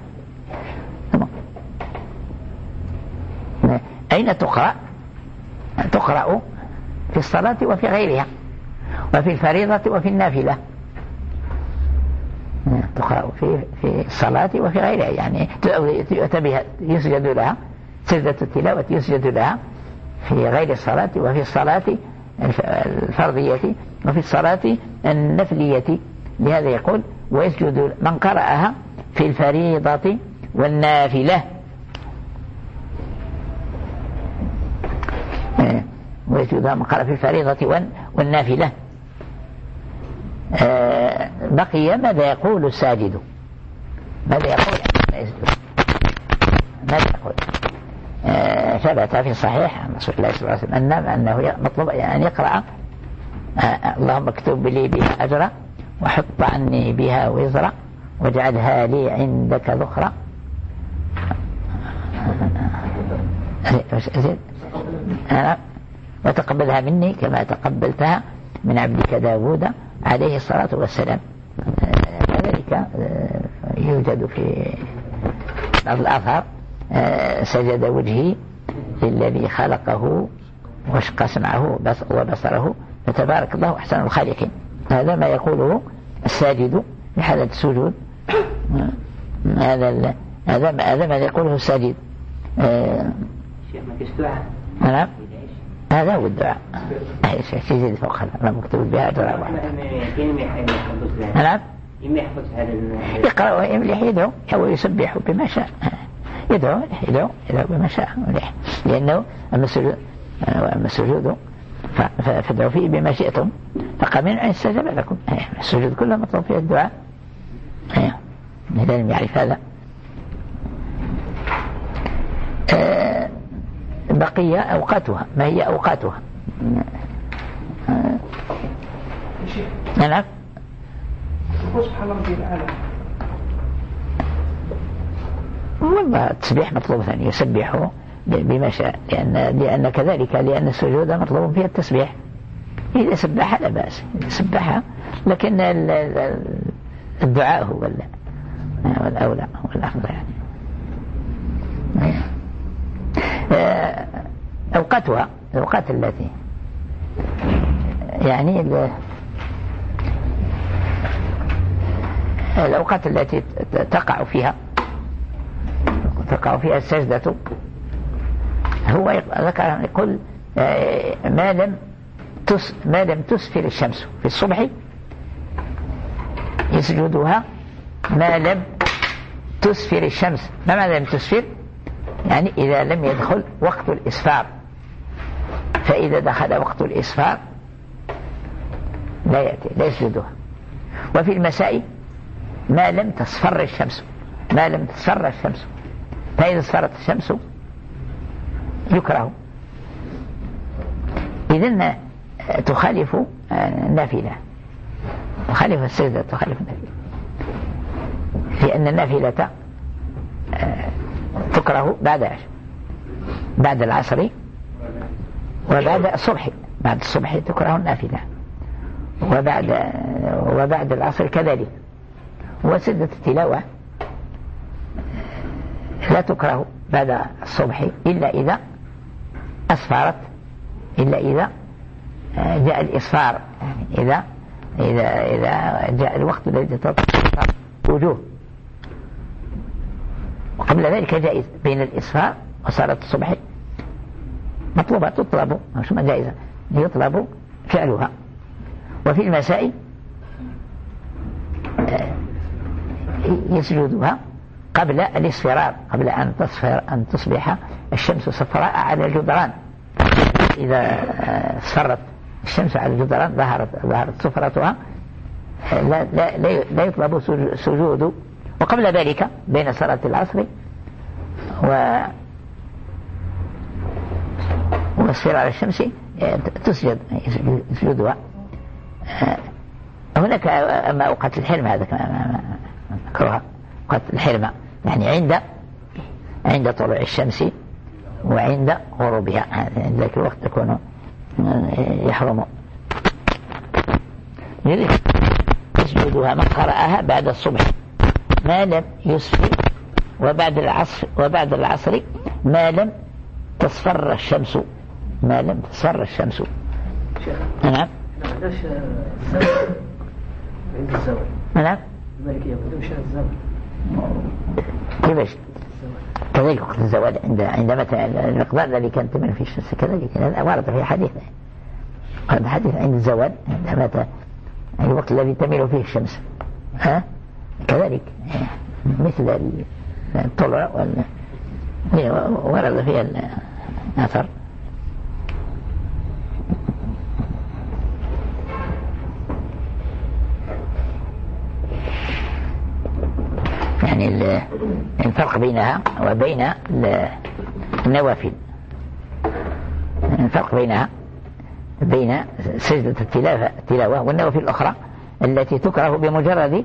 أين تقرأ؟ تقرأ في الصلاة وفي غيرها، وفي الفريضة وفي النافلة. تقرأ في في الصلاة وفي غيرها، يعني يسجد لها سجدة التلاوة، يسجد لها في غير الصلاة، وفي الصلاة الفرضية، وفي الصلاة النفلية. لهذا يقول ويسجد من قرأها في الفريضة والنافلة. ويسجد من قرأ في الفريضة والنافلة. بقي ماذا يقول الساجد، ماذا يقول ماذا يقول ثبت في الصحيح عن رسول الله صلى الله عليه وسلم أنه مطلوب أن يقرأ اللهم اكتب لي بها أجرا وحط عني بها وزرا واجعلها لي عندك ذخرا. وتقبلها مني كما تقبلتها من عبدك داود عليه الصلاة والسلام. كذلك يوجد في بعض الآثار سجد وجهي للذي خلقه واشق سمعه وبصره فتبارك الله أحسن الخالقين. هذا ما يقوله الساجد في حالة السجود. هذا هذا هذا ما يقوله الساجد. نعم هذا هو الدعاء. أي شيء يزيد فوق هذا ما مكتوب بها دعاء واحد. نعم يقرأ ويملح يدعو أو يسبح بما شاء، يدعو يدعو يدعو بما شاء، لأنه أما السجود وأما السجود فادعوا فيه بما شئتم فقامين أن يستجاب لكم. السجود كله مطلوب فيه الدعاء. لازم يعرف هذا. بقي أوقاتها، ما هي أوقاتها؟ نعم سبحان ربي الأعلى. والله التسبيح مطلوب ثاني يسبحه بما شاء، لأن لأن كذلك لأن السجود مطلوب فيه التسبيح. إذا سبح لا بأس، إذا سبح، لكن الدعاء هو الأولى هو الأفضل يعني. أوقاتها الأوقات التي يعني الأوقات التي تقع فيها تقع فيها السجدة، هو ذكر يقول ما لم تس ما لم تسفر الشمس في الصبح يسجدها، ما لم تسفر الشمس. ما معنى لم تسفر؟ يعني إذا لم يدخل وقت الإسفار، فإذا دخل وقت الإسفار لا يأتي لا يسجدها. وفي المساء ما لم تصفر الشمس، ما لم تصفر الشمس، فإذا صفرت الشمس يكره. إذن تخالف النافلة، تخالف السجدة، تخالف النافلة، لأن النافلة تكره بعد بعد العصر وبعد الصبح. بعد الصبح تكره النافلة، وبعد وبعد العصر كذلك. وسجدة التلاوة لا تكره بعد الصبح إلا إذا أسفرت، إلا إذا جاء الإصفار، يعني إذا إذا إذا جاء الوقت الذي تطلع وجوه. وقبل ذلك جائز بين الإصفار وصلاة الصبح مطلوبة، تطلب مش ما جائزة، يطلب فعلها. وفي المساء يسجدها قبل الاصفرار، قبل أن تصفر أن تصبح الشمس صفراء على الجدران. إذا صفرت الشمس على الجدران ظهرت ظهرت صفرتها، لا لا لا يطلب سجود. وقبل ذلك بين صلاة العصر و واصفرار الشمس تسجد يسجدها. هناك أما أوقات الحلم هذا مكروه، أوقات الحلم يعني عند عند طلوع الشمس وعند غروبها، ذلك الوقت تكون يحرم. يسجدها من قرأها بعد الصبح ما لم يسفر، وبعد العصر وبعد العصر ما لم تصفر الشمس، ما لم تصفر الشمس. نعم. علاش عند الزوال؟ نعم. المالكية عندهم شهر الزوال. كيفاش؟ كذلك وقت الزوال عند عند متى المقدار الذي كان تمر فيه الشمس كذلك. هذا ورد في حديث، هذا حديث عند الزوال عند متى الوقت الذي تميل فيه الشمس، ها كذلك مثل الطلوع وال ورد فيها الأثر. يعني الفرق بينها وبين النوافل، الفرق بينها بين سجدة التلاوة والنوافل الأخرى التي تكره بمجرد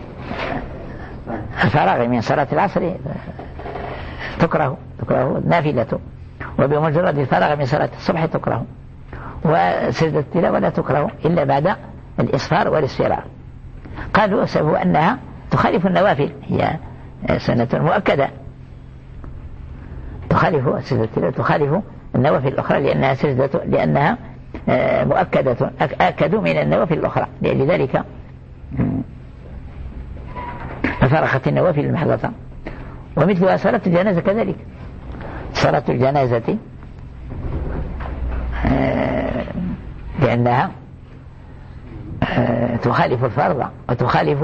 الفراغ من صلاة العصر، تكره تكره النافلة، وبمجرد الفراغ من صلاة الصبح تكره. وسجدة التلاوة لا تكره إلا بعد الإصفار والاصفرار. قالوا سبب أنها تخالف النوافل، هي سنة مؤكدة، تخالف سجدة التلاوة تخالف النوافل الأخرى لأنها سجدة لأنها مؤكدة أكد من النوافل الأخرى، لذلك ففرقت النوافل المحضة. ومثلها صلاة الجنازة كذلك، صلاة الجنازة لأنها تخالف الفرض وتخالف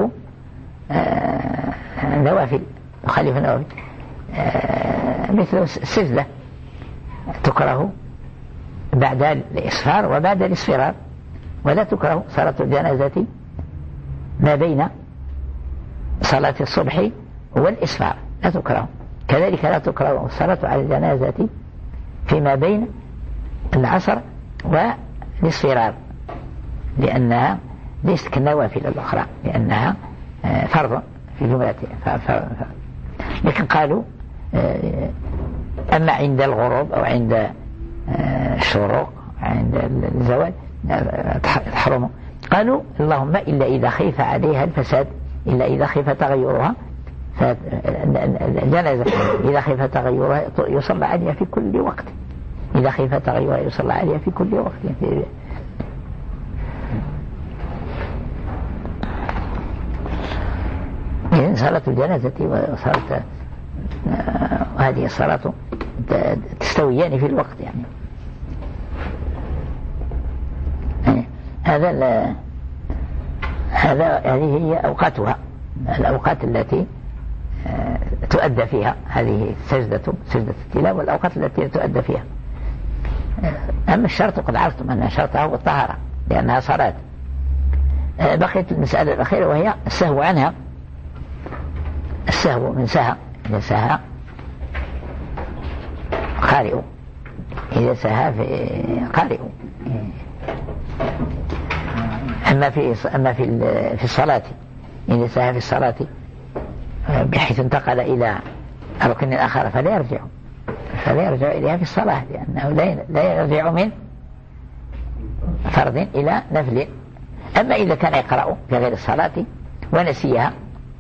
النوافل، تخالف النوافل. مثل السجدة تكره بعد الإصفار وبعد الإصفرار، ولا تكره صلاة الجنازة ما بين صلاة الصبح والإصفار، لا تكره. كذلك لا تكره الصلاة على الجنازة فيما بين العصر والإصفرار، لأنها ليست كالنوافل الأخرى، لأنها فرض في جملتها. لكن قالوا أما عند الغروب أو عند الشروق عند الزوال تحرم. قالوا اللهم إلا إذا خيف عليها الفساد، إلا إذا خيف تغيرها، فالجنازة إذا خيف تغيرها يصلى عليها في كل وقت، إذا خيف تغير يصلى عليها في كل وقت. إذن صلاة الجنازة وصلاة وهذه الصلاة تستويان في الوقت يعني. هذا هذا هذه هي أوقاتها، الأوقات التي تؤدى فيها هذه سجدة سجدة التلاوة، والأوقات التي تؤدى فيها. أما الشرط قد عرفتم أن شرطها هو الطهارة لأنها صلاة. بقيت المسألة الأخيرة وهي السهو عنها. السهو من سهى، إذا سهى قارئ، إذا سهى في قارئ. أما في أما في في الصلاة، إذا سهى في الصلاة بحيث انتقل إلى ركن آخر فلا يرجع فلا يرجع إليها في الصلاة، لأنه لا يرجع من فرض إلى نفل. أما إذا كان يقرأ في غير الصلاة ونسيها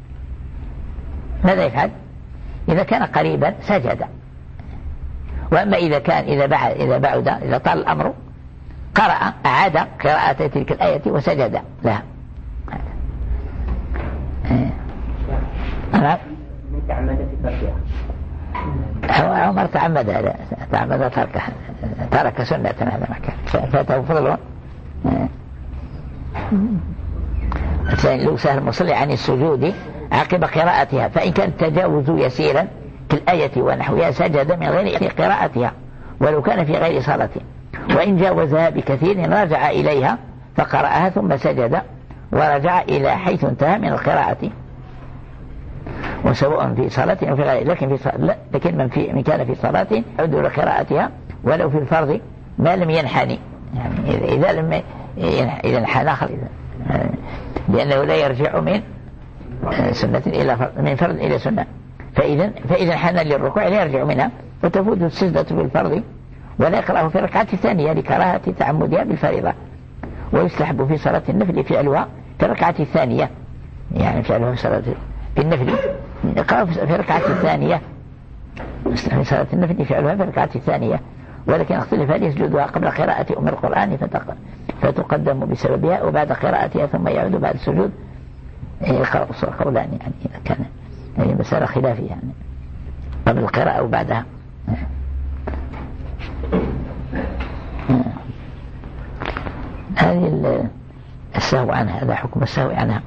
ماذا يفعل؟ إذا كان قريبا سجد. وأما إذا كان إذا بعد إذا بعد إذا طال الأمر قرأ أعاد قراءة تلك الآية وسجد لها. أنا تعمد في تركها. عمر تعمد تعمد ترك ترك سنة هذا ما كان فاته فضل. لو سهل المصلي عن السجود عقب قراءتها، فإن كان التجاوز يسيرا كالآية ونحوها سجد من غير قراءتها ولو كان في غير صلاة، وإن جاوزها بكثير رجع إليها فقرأها ثم سجد ورجع إلى حيث انتهى من القراءة، وسواء في صلاة أو في غير. لكن في صلاة لا، لكن من, في من كان في صلاة يعود إلى قراءتها ولو في الفرض ما لم ينحني، يعني إذا لم إذا انحنى خلص، لأنه لا يرجع من سنة إلى فرض، من فرض إلى سنة. فإذا فإذا انحنى للركوع لا يرجع منها وتفوت السجدة بالفرض، ولا يقرأه في الركعة الثانية لكراهة تعمدها بالفريضة. ويستحب في صلاة النفل فعلها في الركعة الثانية، يعني فعلها في صلاة النفل يقرأ في الركعة الثانية، في صلاة النفل فعلها في الركعة الثانية، ولكن اختلف هل يسجدها قبل قراءة أم القرآن فتقدم بسببها وبعد قراءتها ثم يعود بعد السجود. يقرأ قولان يعني إذا كان يعني مسألة خلافية يعني قبل القراءة أو بعدها. هذه السهو عنها، هذا حكم السهو عنها.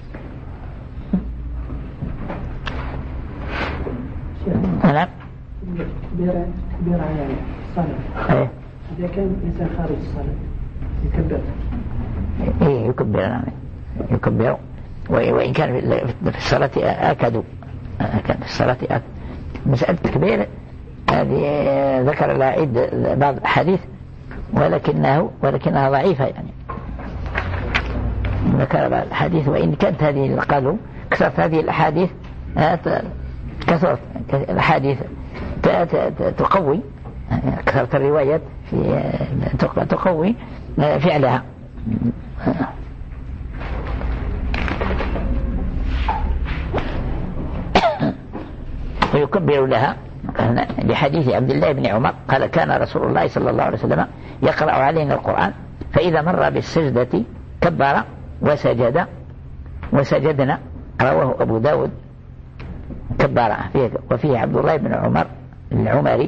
نعم. تكبير على الصلاة. إذا كان إنسان خارج الصلاة يكبر. إيه يكبر نعم يكبر، وإن كان في الصلاة آكدوا كان في الصلاة آكد. مسألة التكبير هذه ذكر لها عدة بعض الحديث ولكنه ولكنها ضعيفة يعني. ذكر بعض الحديث، وإن كانت هذه قالوا كثرت هذه الأحاديث كثرت الأحاديث تقوي كثرت الروايات في تقوي فعلها. ويكبر لها لحديث عبد الله بن عمر قال كان رسول الله صلى الله عليه وسلم يقرأ علينا القرآن فإذا مر بالسجدة كبر وسجد وسجدنا. رواه أبو داود كبر فيه، وفيه عبد الله بن عمر العمري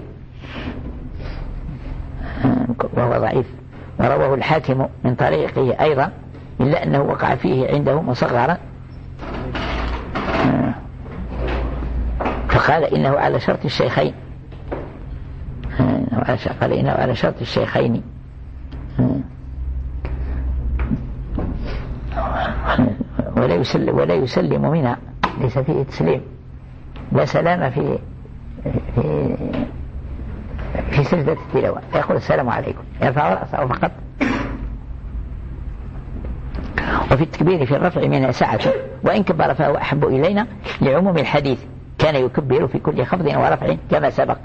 وهو ضعيف، ورواه الحاكم من طريقه أيضا إلا أنه وقع فيه عنده مصغرا، فقال إنه على شرط الشيخين، قال إنه على شرط الشيخين. ولا يسلم ولا يسلم منها، ليس فيه تسليم، لا سلام في في في سجدة التلاوة، يقول السلام عليكم يرفع رأسه فقط. وفي التكبير في الرفع منها سعة، وإن كبر فهو أحب إلينا لعموم الحديث كان يكبر في كل خفض ورفع كما سبق.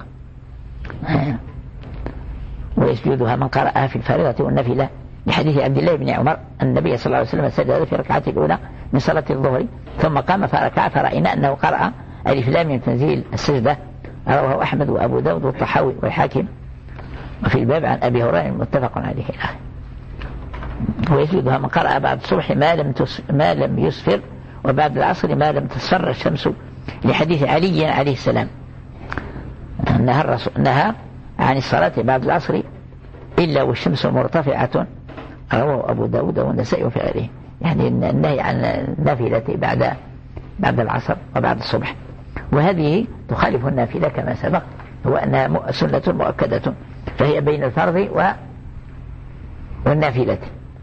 ويسجدها من قرأها في الفريضة والنافلة لحديث عبد الله بن عمر النبي صلى الله عليه وسلم سجد في الركعة الأولى من صلاة الظهر ثم قام فركع فرأينا أنه قرأ ألف لام من تنزيل السجدة. رواه أحمد وأبو داود والطحاوي والحاكم وفي الباب عن أبي هريرة متفق عليه الآخر. ويزيدها من قرأ بعد الصبح ما لم ما لم يسفر وبعد العصر ما لم تصفر الشمس، لحديث علي عليه السلام نهى الرسول نهى عن الصلاة بعد العصر إلا والشمس مرتفعة، رواه أبو داود والنسائي وفي غيره. يعني النهي عن النافلة بعد بعد العصر وبعد الصبح، وهذه تخالف النافلة كما سبق، هو أنها سنة مؤكدة، فهي بين الفرض والنافلة.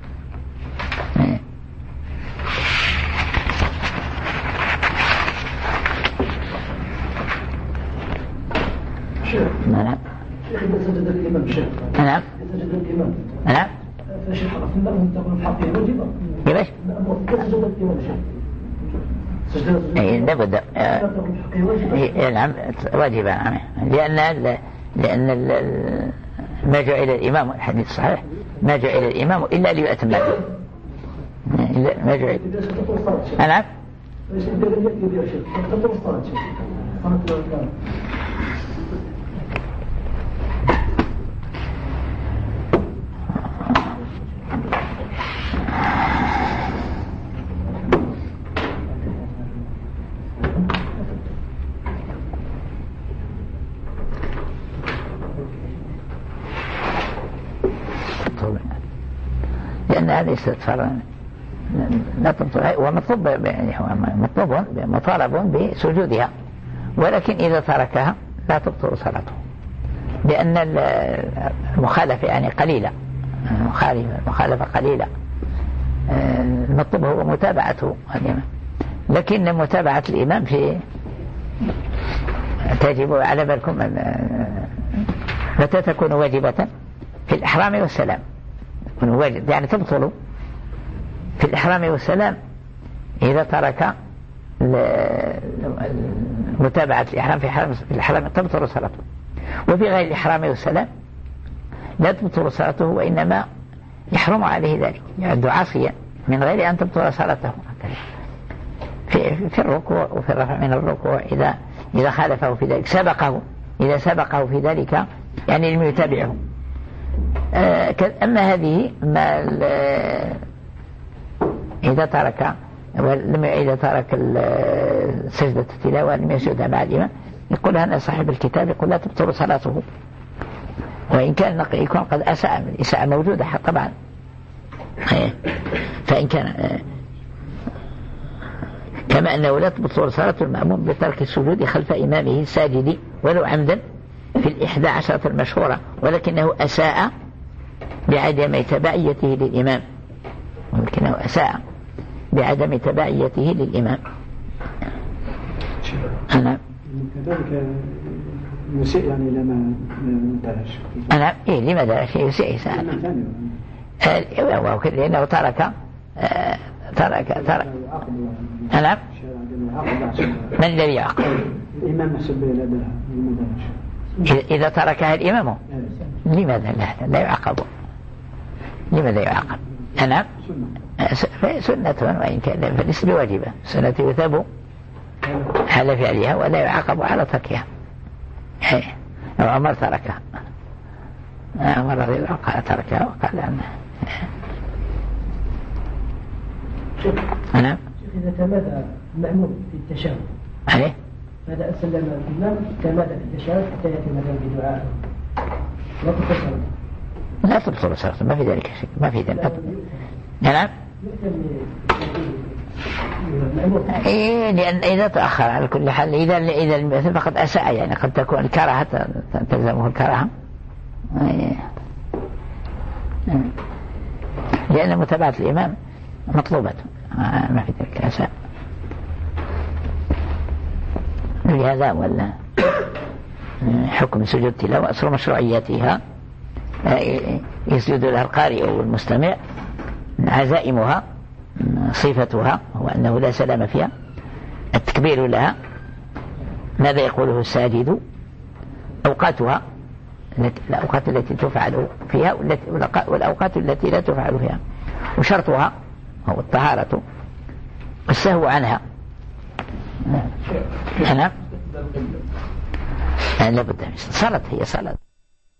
نعم إذا سجد الإمام شيخ نعم سجد الإمام نعم فشيخ حرف الله تقول الحق واجبة كيفاش؟ إذا سجد الإمام شيخ سجد اي لابد تقول الحق واجبة. نعم واجبة، لأن لأن ما جعل الإمام الحديث صحيح ما جعل الإمام إلا ليؤتم به، ما جعل. نعم لأن هذا استغفار لا تبطل، ومطلوب يعني مطلوب مطالب بسجودها، ولكن إذا تركها لا تبطل صلاته، لأن المخالفة يعني قليلة، مخالفة قليلة. المطلوب هو متابعته الإمام، لكن متابعة الإمام في تجب على بالكم متى تكون واجبة؟ في الإحرام والسلام تكون واجب، يعني تبطل في الإحرام والسلام إذا ترك متابعة الإحرام في الإحرام تبطل صلاته، وفي غير الإحرام والسلام لا تبطل صلاته، وإنما يحرم عليه ذلك، يعد عاصيا من غير أن تبطل صلاته في, في الركوع وفي الرفع من الركوع إذا إذا خالفه في ذلك، سبقه إذا سبقه في ذلك يعني لم يتابعه. أما هذه ما إذا ترك إذا ترك سجدة التلاوة لم يسجدها مع الإمام، يقول هذا صاحب الكتاب يقول لا تبطل صلاته، وإن كان يكون قد أساء، الإساءة موجودة طبعا، فإن كان كما أنه لا تبطل صلاة المأموم بترك السجود خلف إمامه الساجد ولو عمدا في الإحدى عشرة المشهورة، ولكنه أساء بعدم تبعيته للإمام، ولكنه أساء بعدم تبعيته للإمام. أنا كذلك يسيء يعني لما درش أنا إيه لما درش يسيء إساءة، لأنه ترك ترك ترك أنا من الذي يعاقب؟ الإمام محسوب لدى إذا تركها الإمام لماذا لا لا يعاقب؟ لماذا يعاقب؟ أنا سنة وإن كان فليس بواجبة، سنة يثاب على فعلها ولا يعاقب على تركها. عمر تركها، عمر رضي الله عنه تركها وقال عنه أنا إذا تمادى المأموم في التشهد عليه فإذا أسلم الإمام تمادى في التشهد حتى يأتي مثلا بدعاء لا تبطل لا تبطل صلاة، ما في ذلك شيء، ما في ذلك. نعم إيه، لأن إذا تأخر على كل حال إذا إذا المثل فقد أساء، يعني قد تكون الكراهة تلزمه الكراهة، لأن متابعة الإمام مطلوبة، ما في ذلك أساء. لهذا ولا حكم سجود التلاوة أصل مشروعياتها يسجد لها القارئ والمستمع، عزائمها صفتها هو أنه لا سلام فيها، التكبير لها، ماذا يقوله الساجد، أوقاتها الأوقات التي تفعل فيها والأوقات التي لا تفعل فيها، وشرطها هو الطهارة والسهو عنها. أنا لا بد من صلاة، هي صلاة.